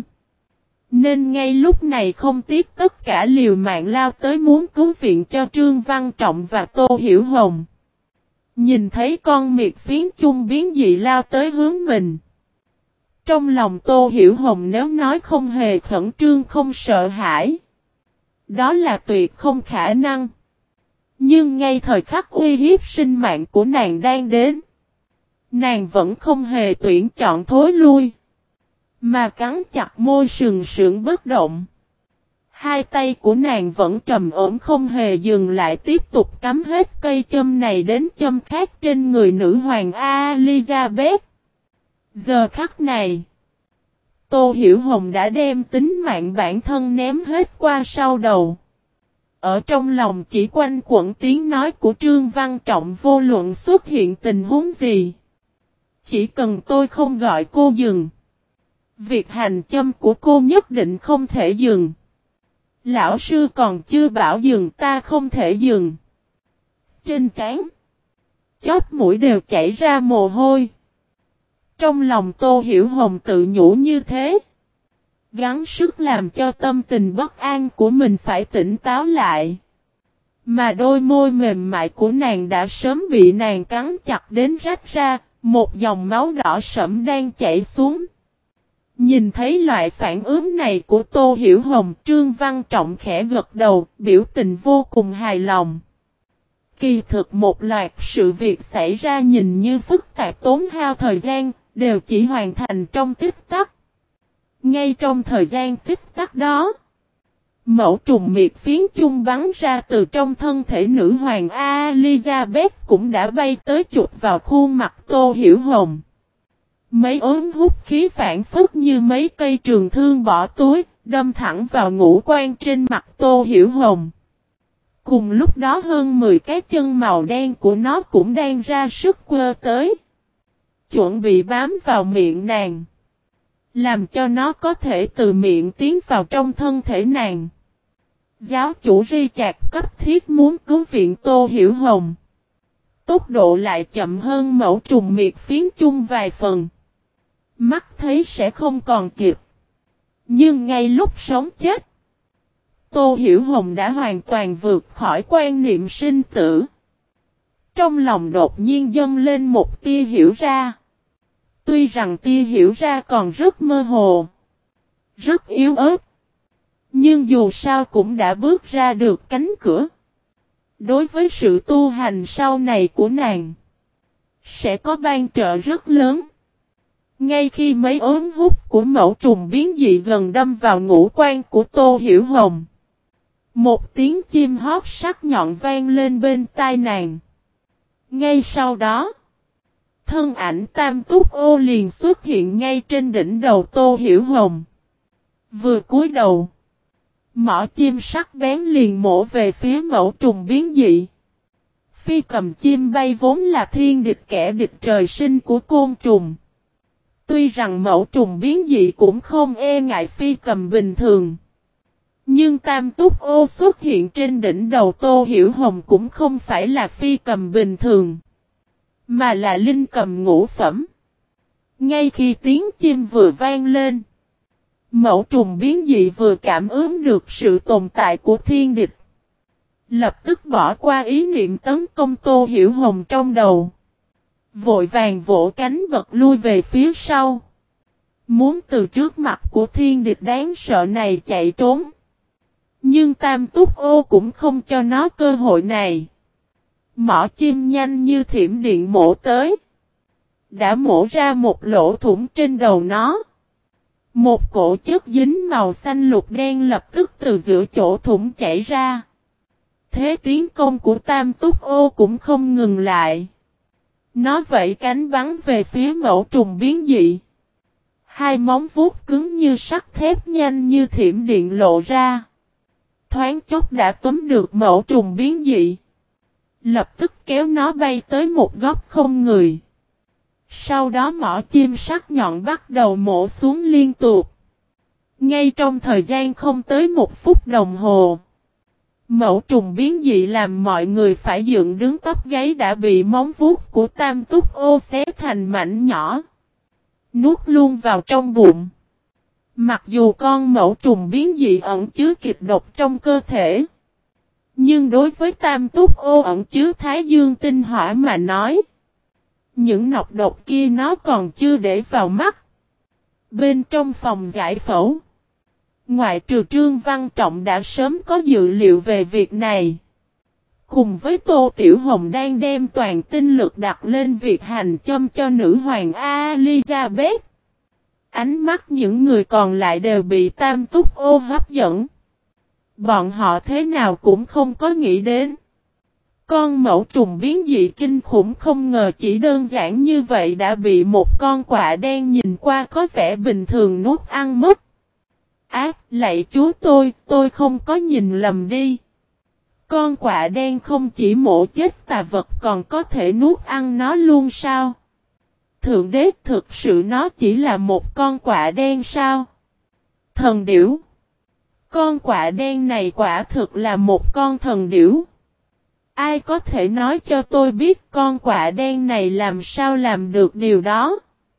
Nên ngay lúc này không tiếc tất cả liều mạng lao tới muốn cứu viện cho Trương Văn Trọng và Tô Hiểu Hồng. Nhìn thấy con miệt phiến chung biến dị lao tới hướng mình. Trong lòng Tô Hiểu Hồng nếu nói không hề khẩn trương không sợ hãi. Đó là tuyệt không khả năng. Nhưng ngay thời khắc uy hiếp sinh mạng của nàng đang đến. Nàng vẫn không hề tuyển chọn thối lui. Mà cắn chặt môi sừng sững bất động. Hai tay của nàng vẫn trầm ổn không hề dừng lại tiếp tục cắm hết cây châm này đến châm khác trên người nữ hoàng Elizabeth. Giờ khắc này, Tô Hiểu Hồng đã đem tính mạng bản thân ném hết qua sau đầu. ở trong lòng chỉ quanh quẩn tiếng nói của Trương Văn Trọng vô luận xuất hiện tình huống gì. Chỉ cần tôi không gọi cô dừng. Việc hành châm của cô nhất định không thể dừng. Lão sư còn chưa bảo dừng ta không thể dừng. Trên trán, chóp mũi đều chảy ra mồ hôi. Trong lòng Tô Hiểu Hồng tự nhủ như thế. Gắng sức làm cho tâm tình bất an của mình phải tỉnh táo lại. Mà đôi môi mềm mại của nàng đã sớm bị nàng cắn chặt đến rách ra, một dòng máu đỏ sẫm đang chảy xuống. Nhìn thấy loại phản ứng này của Tô Hiểu Hồng, Trương Văn Trọng khẽ gật đầu, biểu tình vô cùng hài lòng. Kỳ thực một loạt sự việc xảy ra nhìn như phức tạp tốn hao thời gian, đều chỉ hoàn thành trong tích tắc. Ngay trong thời gian tích tắc đó, mẫu trùng miệt phiến chung bắn ra từ trong thân thể nữ hoàng Elizabeth cũng đã bay tới chụp vào khuôn mặt Tô Hiểu Hồng. Mấy ốm hút khí phản phất như mấy cây trường thương bỏ túi, đâm thẳng vào ngũ quan trên mặt Tô Hiểu Hồng. Cùng lúc đó hơn mười cái chân màu đen của nó cũng đang ra sức quơ tới. Chuẩn bị bám vào miệng nàng. Làm cho nó có thể từ miệng tiến vào trong thân thể nàng. Giáo chủ ri chạc cấp thiết muốn cứu viện Tô Hiểu Hồng. Tốc độ lại chậm hơn mẫu trùng miệt phiến chung vài phần. Mắt thấy sẽ không còn kịp. Nhưng ngay lúc sống chết, Tô Hiểu Hồng đã hoàn toàn vượt khỏi quan niệm sinh tử. Trong lòng đột nhiên dâng lên một tia hiểu ra. Tuy rằng tia hiểu ra còn rất mơ hồ, rất yếu ớt, nhưng dù sao cũng đã bước ra được cánh cửa. Đối với sự tu hành sau này của nàng, sẽ có ban trợ rất lớn. Ngay khi mấy ốm hút của mẫu trùng biến dị gần đâm vào ngũ quan của Tô Hiểu Hồng, một tiếng chim hót sắc nhọn vang lên bên tai nàng. Ngay sau đó, thân ảnh Tam Túc Ô liền xuất hiện ngay trên đỉnh đầu Tô Hiểu Hồng. Vừa cúi đầu, mỏ chim sắc bén liền mổ về phía mẫu trùng biến dị. Phi cầm chim bay vốn là thiên địch kẻ địch trời sinh của côn trùng. Tuy rằng mẫu trùng biến dị cũng không e ngại phi cầm bình thường. Nhưng Tam Túc Ô xuất hiện trên đỉnh đầu Tô Hiểu Hồng cũng không phải là phi cầm bình thường, mà là linh cầm ngũ phẩm. Ngay khi tiếng chim vừa vang lên, mẫu trùng biến dị vừa cảm ứng được sự tồn tại của thiên địch. Lập tức bỏ qua ý niệm tấn công Tô Hiểu Hồng trong đầu. Vội vàng vỗ cánh bật lui về phía sau. Muốn từ trước mặt của thiên địch đáng sợ này chạy trốn. Nhưng Tam Túc Ô cũng không cho nó cơ hội này. Mỏ chim nhanh như thiểm điện mổ tới. Đã mổ ra một lỗ thủng trên đầu nó. Một cổ chất dính màu xanh lục đen lập tức từ giữa chỗ thủng chảy ra. Thế tiến công của Tam Túc Ô cũng không ngừng lại. Nó vẫy cánh bắn về phía mẫu trùng biến dị. Hai móng vuốt cứng như sắt thép nhanh như thiểm điện lộ ra. Thoáng chốc đã túm được mẫu trùng biến dị. Lập tức kéo nó bay tới một góc không người. Sau đó mỏ chim sắc nhọn bắt đầu mổ xuống liên tục. Ngay trong thời gian không tới một phút đồng hồ, mẫu trùng biến dị làm mọi người phải dựng đứng tóc gáy đã bị móng vuốt của Tam Túc Ô xé thành mảnh nhỏ. Nuốt luôn vào trong bụng. Mặc dù con mẫu trùng biến dị ẩn chứa kịch độc trong cơ thể, nhưng đối với Tam Túc Ô ẩn chứa Thái Dương tinh hỏa mà nói, những nọc độc kia nó còn chưa để vào mắt. Bên trong phòng giải phẫu, ngoại trừ Trương Văn Trọng đã sớm có dự liệu về việc này. Cùng với Tô Tiểu Hồng đang đem toàn tinh lực đặt lên việc hành châm cho nữ hoàng Elizabeth. Ánh mắt những người còn lại đều bị Tam Túc Ô hấp dẫn. Bọn họ thế nào cũng không có nghĩ đến. Con mẫu trùng biến dị kinh khủng không ngờ chỉ đơn giản như vậy đã bị một con quạ đen nhìn qua có vẻ bình thường nuốt ăn mất. Ác, lạy chúa tôi, tôi không có nhìn lầm đi. Con quạ đen không chỉ mổ chết tà vật còn có thể nuốt ăn nó luôn sao? Thượng đế, thực sự nó chỉ là một con quạ đen sao? Thần điểu. Con quạ đen này quả thực là một con thần điểu. Ai có thể nói cho tôi biết con quạ đen này làm sao làm được điều đó?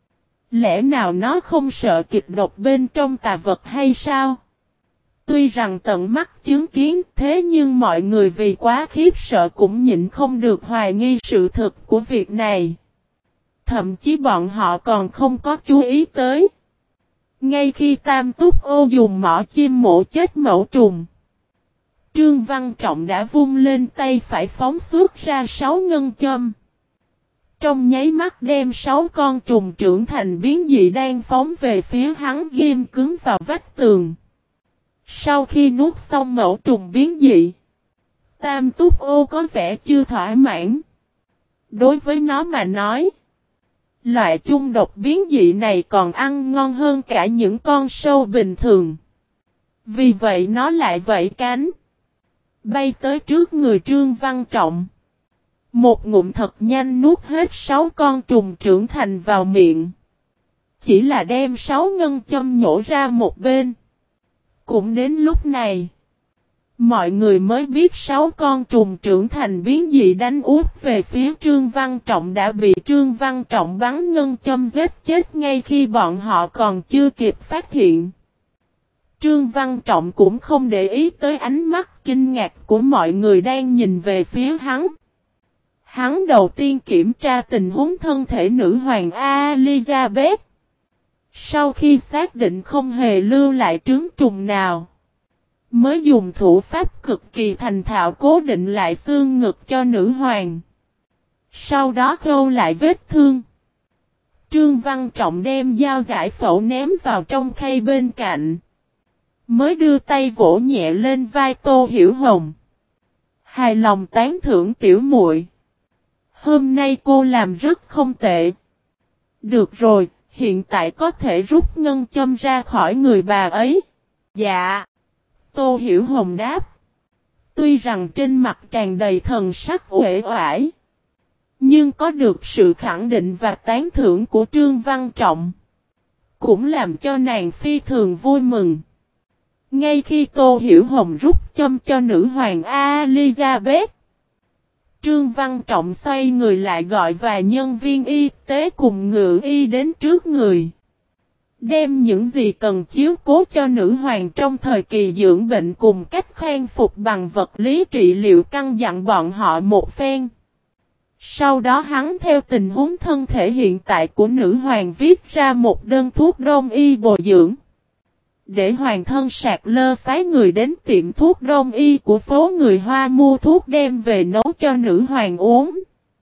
Lẽ nào nó không sợ kịch độc bên trong tà vật hay sao? Tuy rằng tận mắt chứng kiến thế nhưng mọi người vì quá khiếp sợ cũng nhịn không được hoài nghi sự thực của việc này. Thậm chí bọn họ còn không có chú ý tới. Ngay khi Tam Túc Ô dùng mỏ chim mổ chết mẫu trùng, Trương Văn Trọng đã vung lên tay phải phóng xuất ra sáu ngân châm. Trong nháy mắt đem sáu con trùng trưởng thành biến dị đang phóng về phía hắn ghim cứng vào vách tường. Sau khi nuốt xong mẫu trùng biến dị, Tam Túc Ô có vẻ chưa thỏa mãn. Đối với nó mà nói, loại chung độc biến dị này còn ăn ngon hơn cả những con sâu bình thường. Vì vậy nó lại vẫy cánh, bay tới trước người Trương Văn Trọng. Một ngụm thật nhanh nuốt hết sáu con trùng trưởng thành vào miệng. Chỉ là đem sáu ngân châm nhổ ra một bên. Cũng đến lúc này, mọi người mới biết sáu con trùng trưởng thành biến dị đánh úp về phía Trương Văn Trọng đã bị Trương Văn Trọng bắn ngân châm giết chết ngay khi bọn họ còn chưa kịp phát hiện. Trương Văn Trọng cũng không để ý tới ánh mắt kinh ngạc của mọi người đang nhìn về phía hắn. Hắn đầu tiên kiểm tra tình huống thân thể nữ hoàng Elizabeth. Sau khi xác định không hề lưu lại trứng trùng nào, mới dùng thủ pháp cực kỳ thành thạo cố định lại xương ngực cho nữ hoàng. Sau đó khâu lại vết thương. Trương Văn Trọng đem dao giải phẫu ném vào trong khay bên cạnh. Mới đưa tay vỗ nhẹ lên vai Tô Hiểu Hồng. Hài lòng tán thưởng tiểu muội. Hôm nay cô làm rất không tệ. Được rồi, hiện tại có thể rút ngân châm ra khỏi người bà ấy. Dạ. Tô Hiểu Hồng đáp. Tuy rằng trên mặt tràn đầy thần sắc uể oải, nhưng có được sự khẳng định và tán thưởng của Trương Văn Trọng, cũng làm cho nàng phi thường vui mừng. Ngay khi Tô Hiểu Hồng rút châm cho nữ hoàng Elizabeth, Trương Văn Trọng xoay người lại gọi vài nhân viên y tế cùng ngự y đến trước người. Đem những gì cần chiếu cố cho nữ hoàng trong thời kỳ dưỡng bệnh cùng cách khang phục bằng vật lý trị liệu căn dặn bọn họ một phen. Sau đó hắn theo tình huống thân thể hiện tại của nữ hoàng viết ra một đơn thuốc đông y bồi dưỡng. Để hoàng thân Sạc Lơ phái người đến tiệm thuốc đông y của phố người Hoa mua thuốc đem về nấu cho nữ hoàng uống,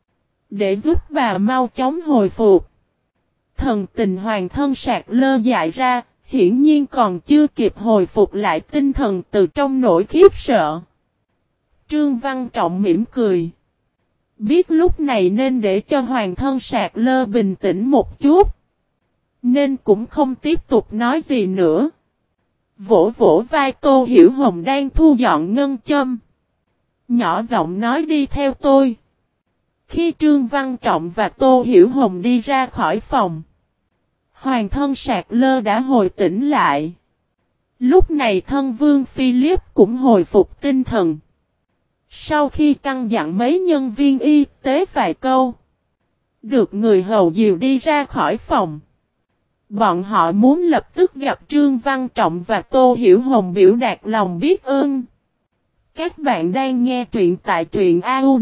để giúp bà mau chóng hồi phục. Thần tình hoàng thân Sạc Lơ dại ra, hiển nhiên còn chưa kịp hồi phục lại tinh thần từ trong nỗi khiếp sợ. Trương Văn Trọng mỉm cười. Biết lúc này nên để cho hoàng thân Sạc Lơ bình tĩnh một chút, nên cũng không tiếp tục nói gì nữa. Vỗ vỗ vai Tô Hiểu Hồng đang thu dọn ngân châm, nhỏ giọng nói đi theo tôi. Khi Trương Văn Trọng và Tô Hiểu Hồng đi ra khỏi phòng, hoàng thân Sạc Lơ đã hồi tỉnh lại. Lúc này thân vương Philip cũng hồi phục tinh thần. Sau khi căn dặn mấy nhân viên y tế vài câu, được người hầu dìu đi ra khỏi phòng. Bọn họ muốn lập tức gặp Trương Văn Trọng và Tô Hiểu Hồng biểu đạt lòng biết ơn. Các bạn đang nghe truyện tại truyện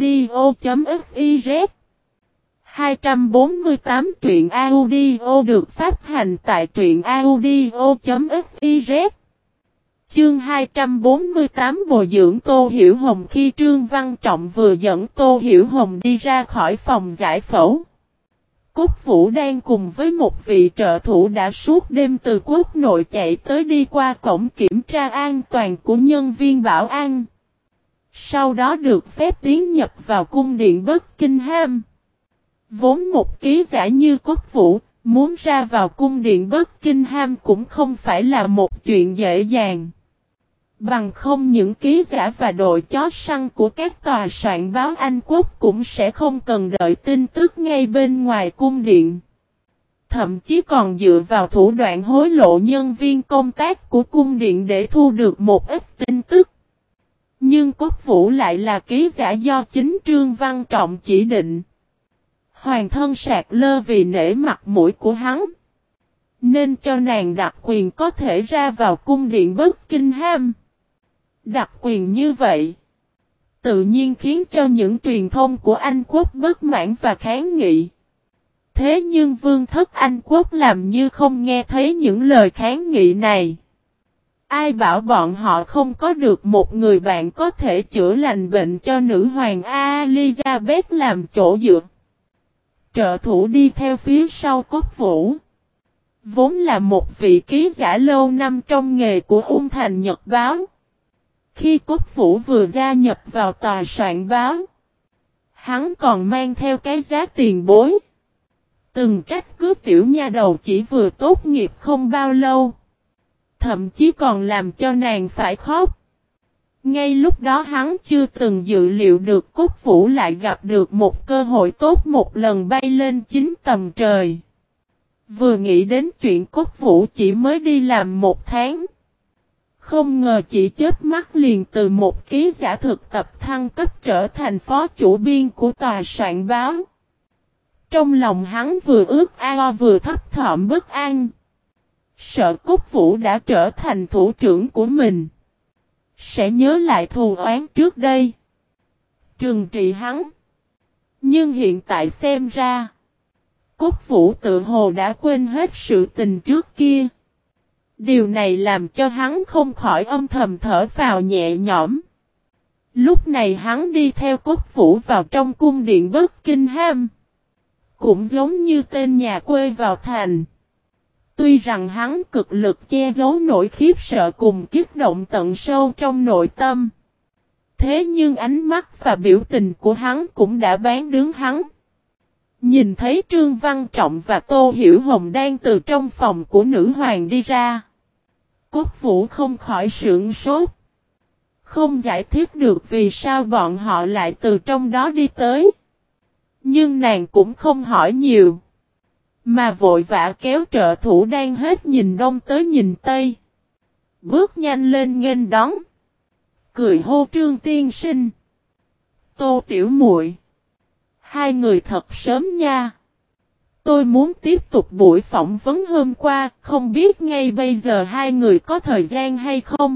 audio.fiz. hai trăm bốn mươi tám truyện audio được phát hành tại truyện audio.fiz. Chương hai trăm bốn mươi tám bồi dưỡng Tô Hiểu Hồng. Khi Trương Văn Trọng vừa dẫn Tô Hiểu Hồng đi ra khỏi phòng giải phẫu, Cúc Vũ đang cùng với một vị trợ thủ đã suốt đêm từ quốc nội chạy tới đi qua cổng kiểm tra an toàn của nhân viên bảo an. Sau đó được phép tiến nhập vào cung điện Buckingham. Vốn một ký giả như Cúc Vũ, muốn ra vào cung điện Buckingham cũng không phải là một chuyện dễ dàng. Bằng không những ký giả và đội chó săn của các tòa soạn báo Anh Quốc cũng sẽ không cần đợi tin tức ngay bên ngoài cung điện. Thậm chí còn dựa vào thủ đoạn hối lộ nhân viên công tác của cung điện để thu được một ít tin tức. Nhưng Cốt Vũ lại là ký giả do chính Trương Văn Trọng chỉ định. Hoàng thân Sạc Lơ vì nể mặt mũi của hắn, nên cho nàng đặc quyền có thể ra vào cung điện Buckingham. Đặc quyền như vậy, tự nhiên khiến cho những truyền thông của Anh Quốc bất mãn và kháng nghị. Thế nhưng vương thất Anh Quốc làm như không nghe thấy những lời kháng nghị này. Ai bảo bọn họ không có được một người bạn có thể chữa lành bệnh cho nữ hoàng Elizabeth làm chỗ dựa. Trợ thủ đi theo phía sau Cốt Vũ, vốn là một vị ký giả lâu năm trong nghề của Ung Thành Nhật Báo. Khi Cốt Vũ vừa gia nhập vào tòa soạn báo, hắn còn mang theo cái giá tiền bối. Từng trách cứ tiểu nha đầu chỉ vừa tốt nghiệp không bao lâu, thậm chí còn làm cho nàng phải khóc. Ngay lúc đó hắn chưa từng dự liệu được Cốt Vũ lại gặp được một cơ hội tốt một lần bay lên chín tầng trời. Vừa nghĩ đến chuyện Cốt Vũ chỉ mới đi làm một tháng, không ngờ chỉ chớp mắt liền từ một ký giả thực tập thăng cấp trở thành phó chủ biên của tòa soạn báo. Trong lòng hắn vừa ước ao vừa thấp thỏm bất an. Sợ Cốt Vũ đã trở thành thủ trưởng của mình, sẽ nhớ lại thù oán trước đây, trừng trị hắn. Nhưng hiện tại xem ra, Cốt Vũ tự hồ đã quên hết sự tình trước kia. Điều này làm cho hắn không khỏi âm thầm thở phào nhẹ nhõm. Lúc này hắn đi theo Cốt Vũ vào trong cung điện Buckingham, cũng giống như tên nhà quê vào thành. Tuy rằng hắn cực lực che giấu nỗi khiếp sợ cùng kích động tận sâu trong nội tâm, thế nhưng ánh mắt và biểu tình của hắn cũng đã bán đứng hắn. Nhìn thấy Trương Văn Trọng và Tô Hiểu Hồng đang từ trong phòng của nữ hoàng đi ra, Cốt Vũ không khỏi sửng sốt. Không giải thích được vì sao bọn họ lại từ trong đó đi tới. Nhưng nàng cũng không hỏi nhiều, mà vội vã kéo trợ thủ đang hết nhìn đông tới nhìn tây, bước nhanh lên nghênh đón, cười hô Trương tiên sinh, Tô tiểu muội, hai người thật sớm nha. Tôi muốn tiếp tục buổi phỏng vấn hôm qua, không biết ngay bây giờ hai người có thời gian hay không.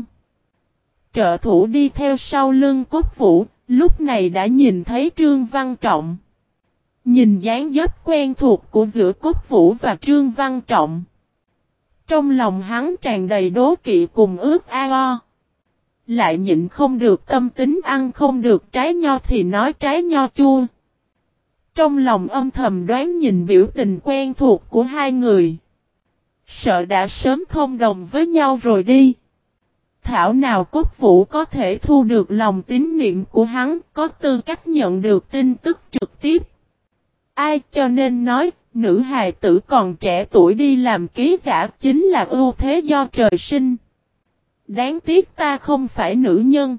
Trợ thủ đi theo sau lưng Cốt Vũ, lúc này đã nhìn thấy Trương Văn Trọng. Nhìn dáng dấp quen thuộc của giữa Cốt Vũ và Trương Văn Trọng, trong lòng hắn tràn đầy đố kỵ cùng ước ao. Lại nhịn không được tâm tính ăn không được trái nho thì nói trái nho chua. Trong lòng âm thầm đoán nhìn biểu tình quen thuộc của hai người, sợ đã sớm thông đồng với nhau rồi đi. Thảo nào Cốt Vũ có thể thu được lòng tín niệm của hắn, có tư cách nhận được tin tức trực tiếp. Ai cho nên nói, nữ hài tử còn trẻ tuổi đi làm ký giả chính là ưu thế do trời sinh. Đáng tiếc ta không phải nữ nhân.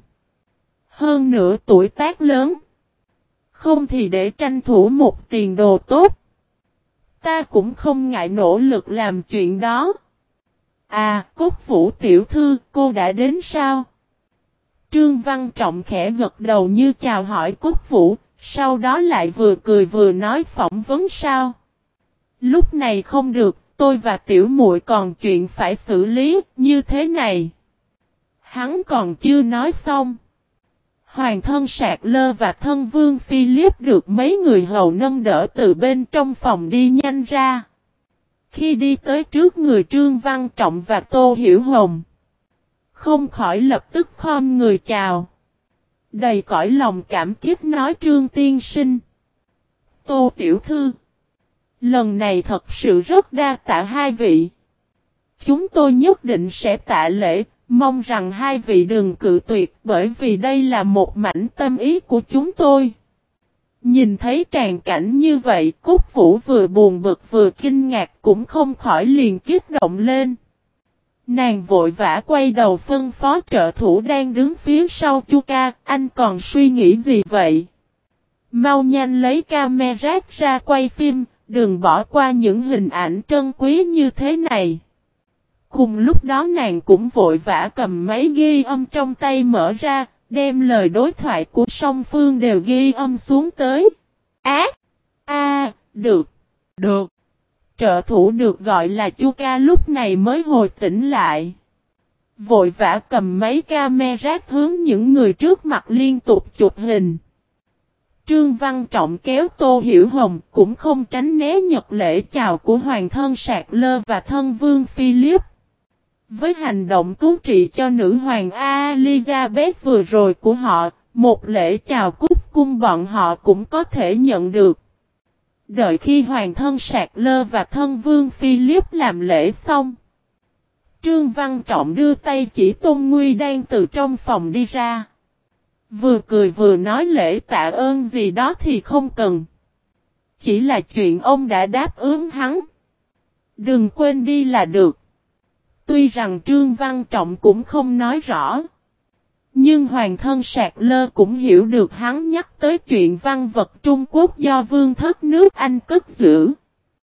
Hơn nữa tuổi tác lớn. Không thì để tranh thủ một tiền đồ tốt, ta cũng không ngại nỗ lực làm chuyện đó. À, Cốt Vũ tiểu thư, cô đã đến sao? Trương Văn Trọng khẽ gật đầu như chào hỏi Cốt Vũ, sau đó lại vừa cười vừa nói phỏng vấn sao? Lúc này không được, tôi và tiểu muội còn chuyện phải xử lý, như thế này. Hắn còn chưa nói xong. Hoàng thân Sạc Lơ và thân vương Philip được mấy người hầu nâng đỡ từ bên trong phòng đi nhanh ra. Khi đi tới trước người Trương Văn Trọng và Tô Hiểu Hồng, không khỏi lập tức khom người chào. Đầy cõi lòng cảm kích nói Trương tiên sinh, Tô tiểu thư, lần này thật sự rất đa tạ hai vị. Chúng tôi nhất định sẽ tạ lễ, mong rằng hai vị đừng cự tuyệt bởi vì đây là một mảnh tâm ý của chúng tôi. Nhìn thấy tràn cảnh như vậy, Cốt Vũ vừa buồn bực vừa kinh ngạc cũng không khỏi liền kích động lên. Nàng vội vã quay đầu phân phó trợ thủ đang đứng phía sau Chu Ca, anh còn suy nghĩ gì vậy? Mau nhanh lấy camera ra quay phim, đừng bỏ qua những hình ảnh trân quý như thế này. Cùng lúc đó nàng cũng vội vã cầm máy ghi âm trong tay mở ra, đem lời đối thoại của song phương đều ghi âm xuống tới. Á! A! Được! Được! Trợ thủ được gọi là Chu Ca lúc này mới hồi tỉnh lại. Vội vã cầm máy camera hướng những người trước mặt liên tục chụp hình. Trương Văn Trọng kéo Tô Hiểu Hồng cũng không tránh né nhật lễ chào của Hoàng thân Sạc Lơ và thân vương Philip. Với hành động cứu trị cho nữ hoàng Elizabeth vừa rồi của họ, một lễ chào cúc cung bọn họ cũng có thể nhận được. Đợi khi Hoàng thân Sạc Lơ và thân vương Philip làm lễ xong, Trương Văn Trọng đưa tay chỉ Tôn Nguy đang từ trong phòng đi ra. Vừa cười vừa nói lễ tạ ơn gì đó thì không cần. Chỉ là chuyện ông đã đáp ứng hắn. Đừng quên đi là được. Tuy rằng Trương Văn Trọng cũng không nói rõ. Nhưng Hoàng thân Sạc Lơ cũng hiểu được hắn nhắc tới chuyện văn vật Trung Quốc do vương thất nước Anh cất giữ.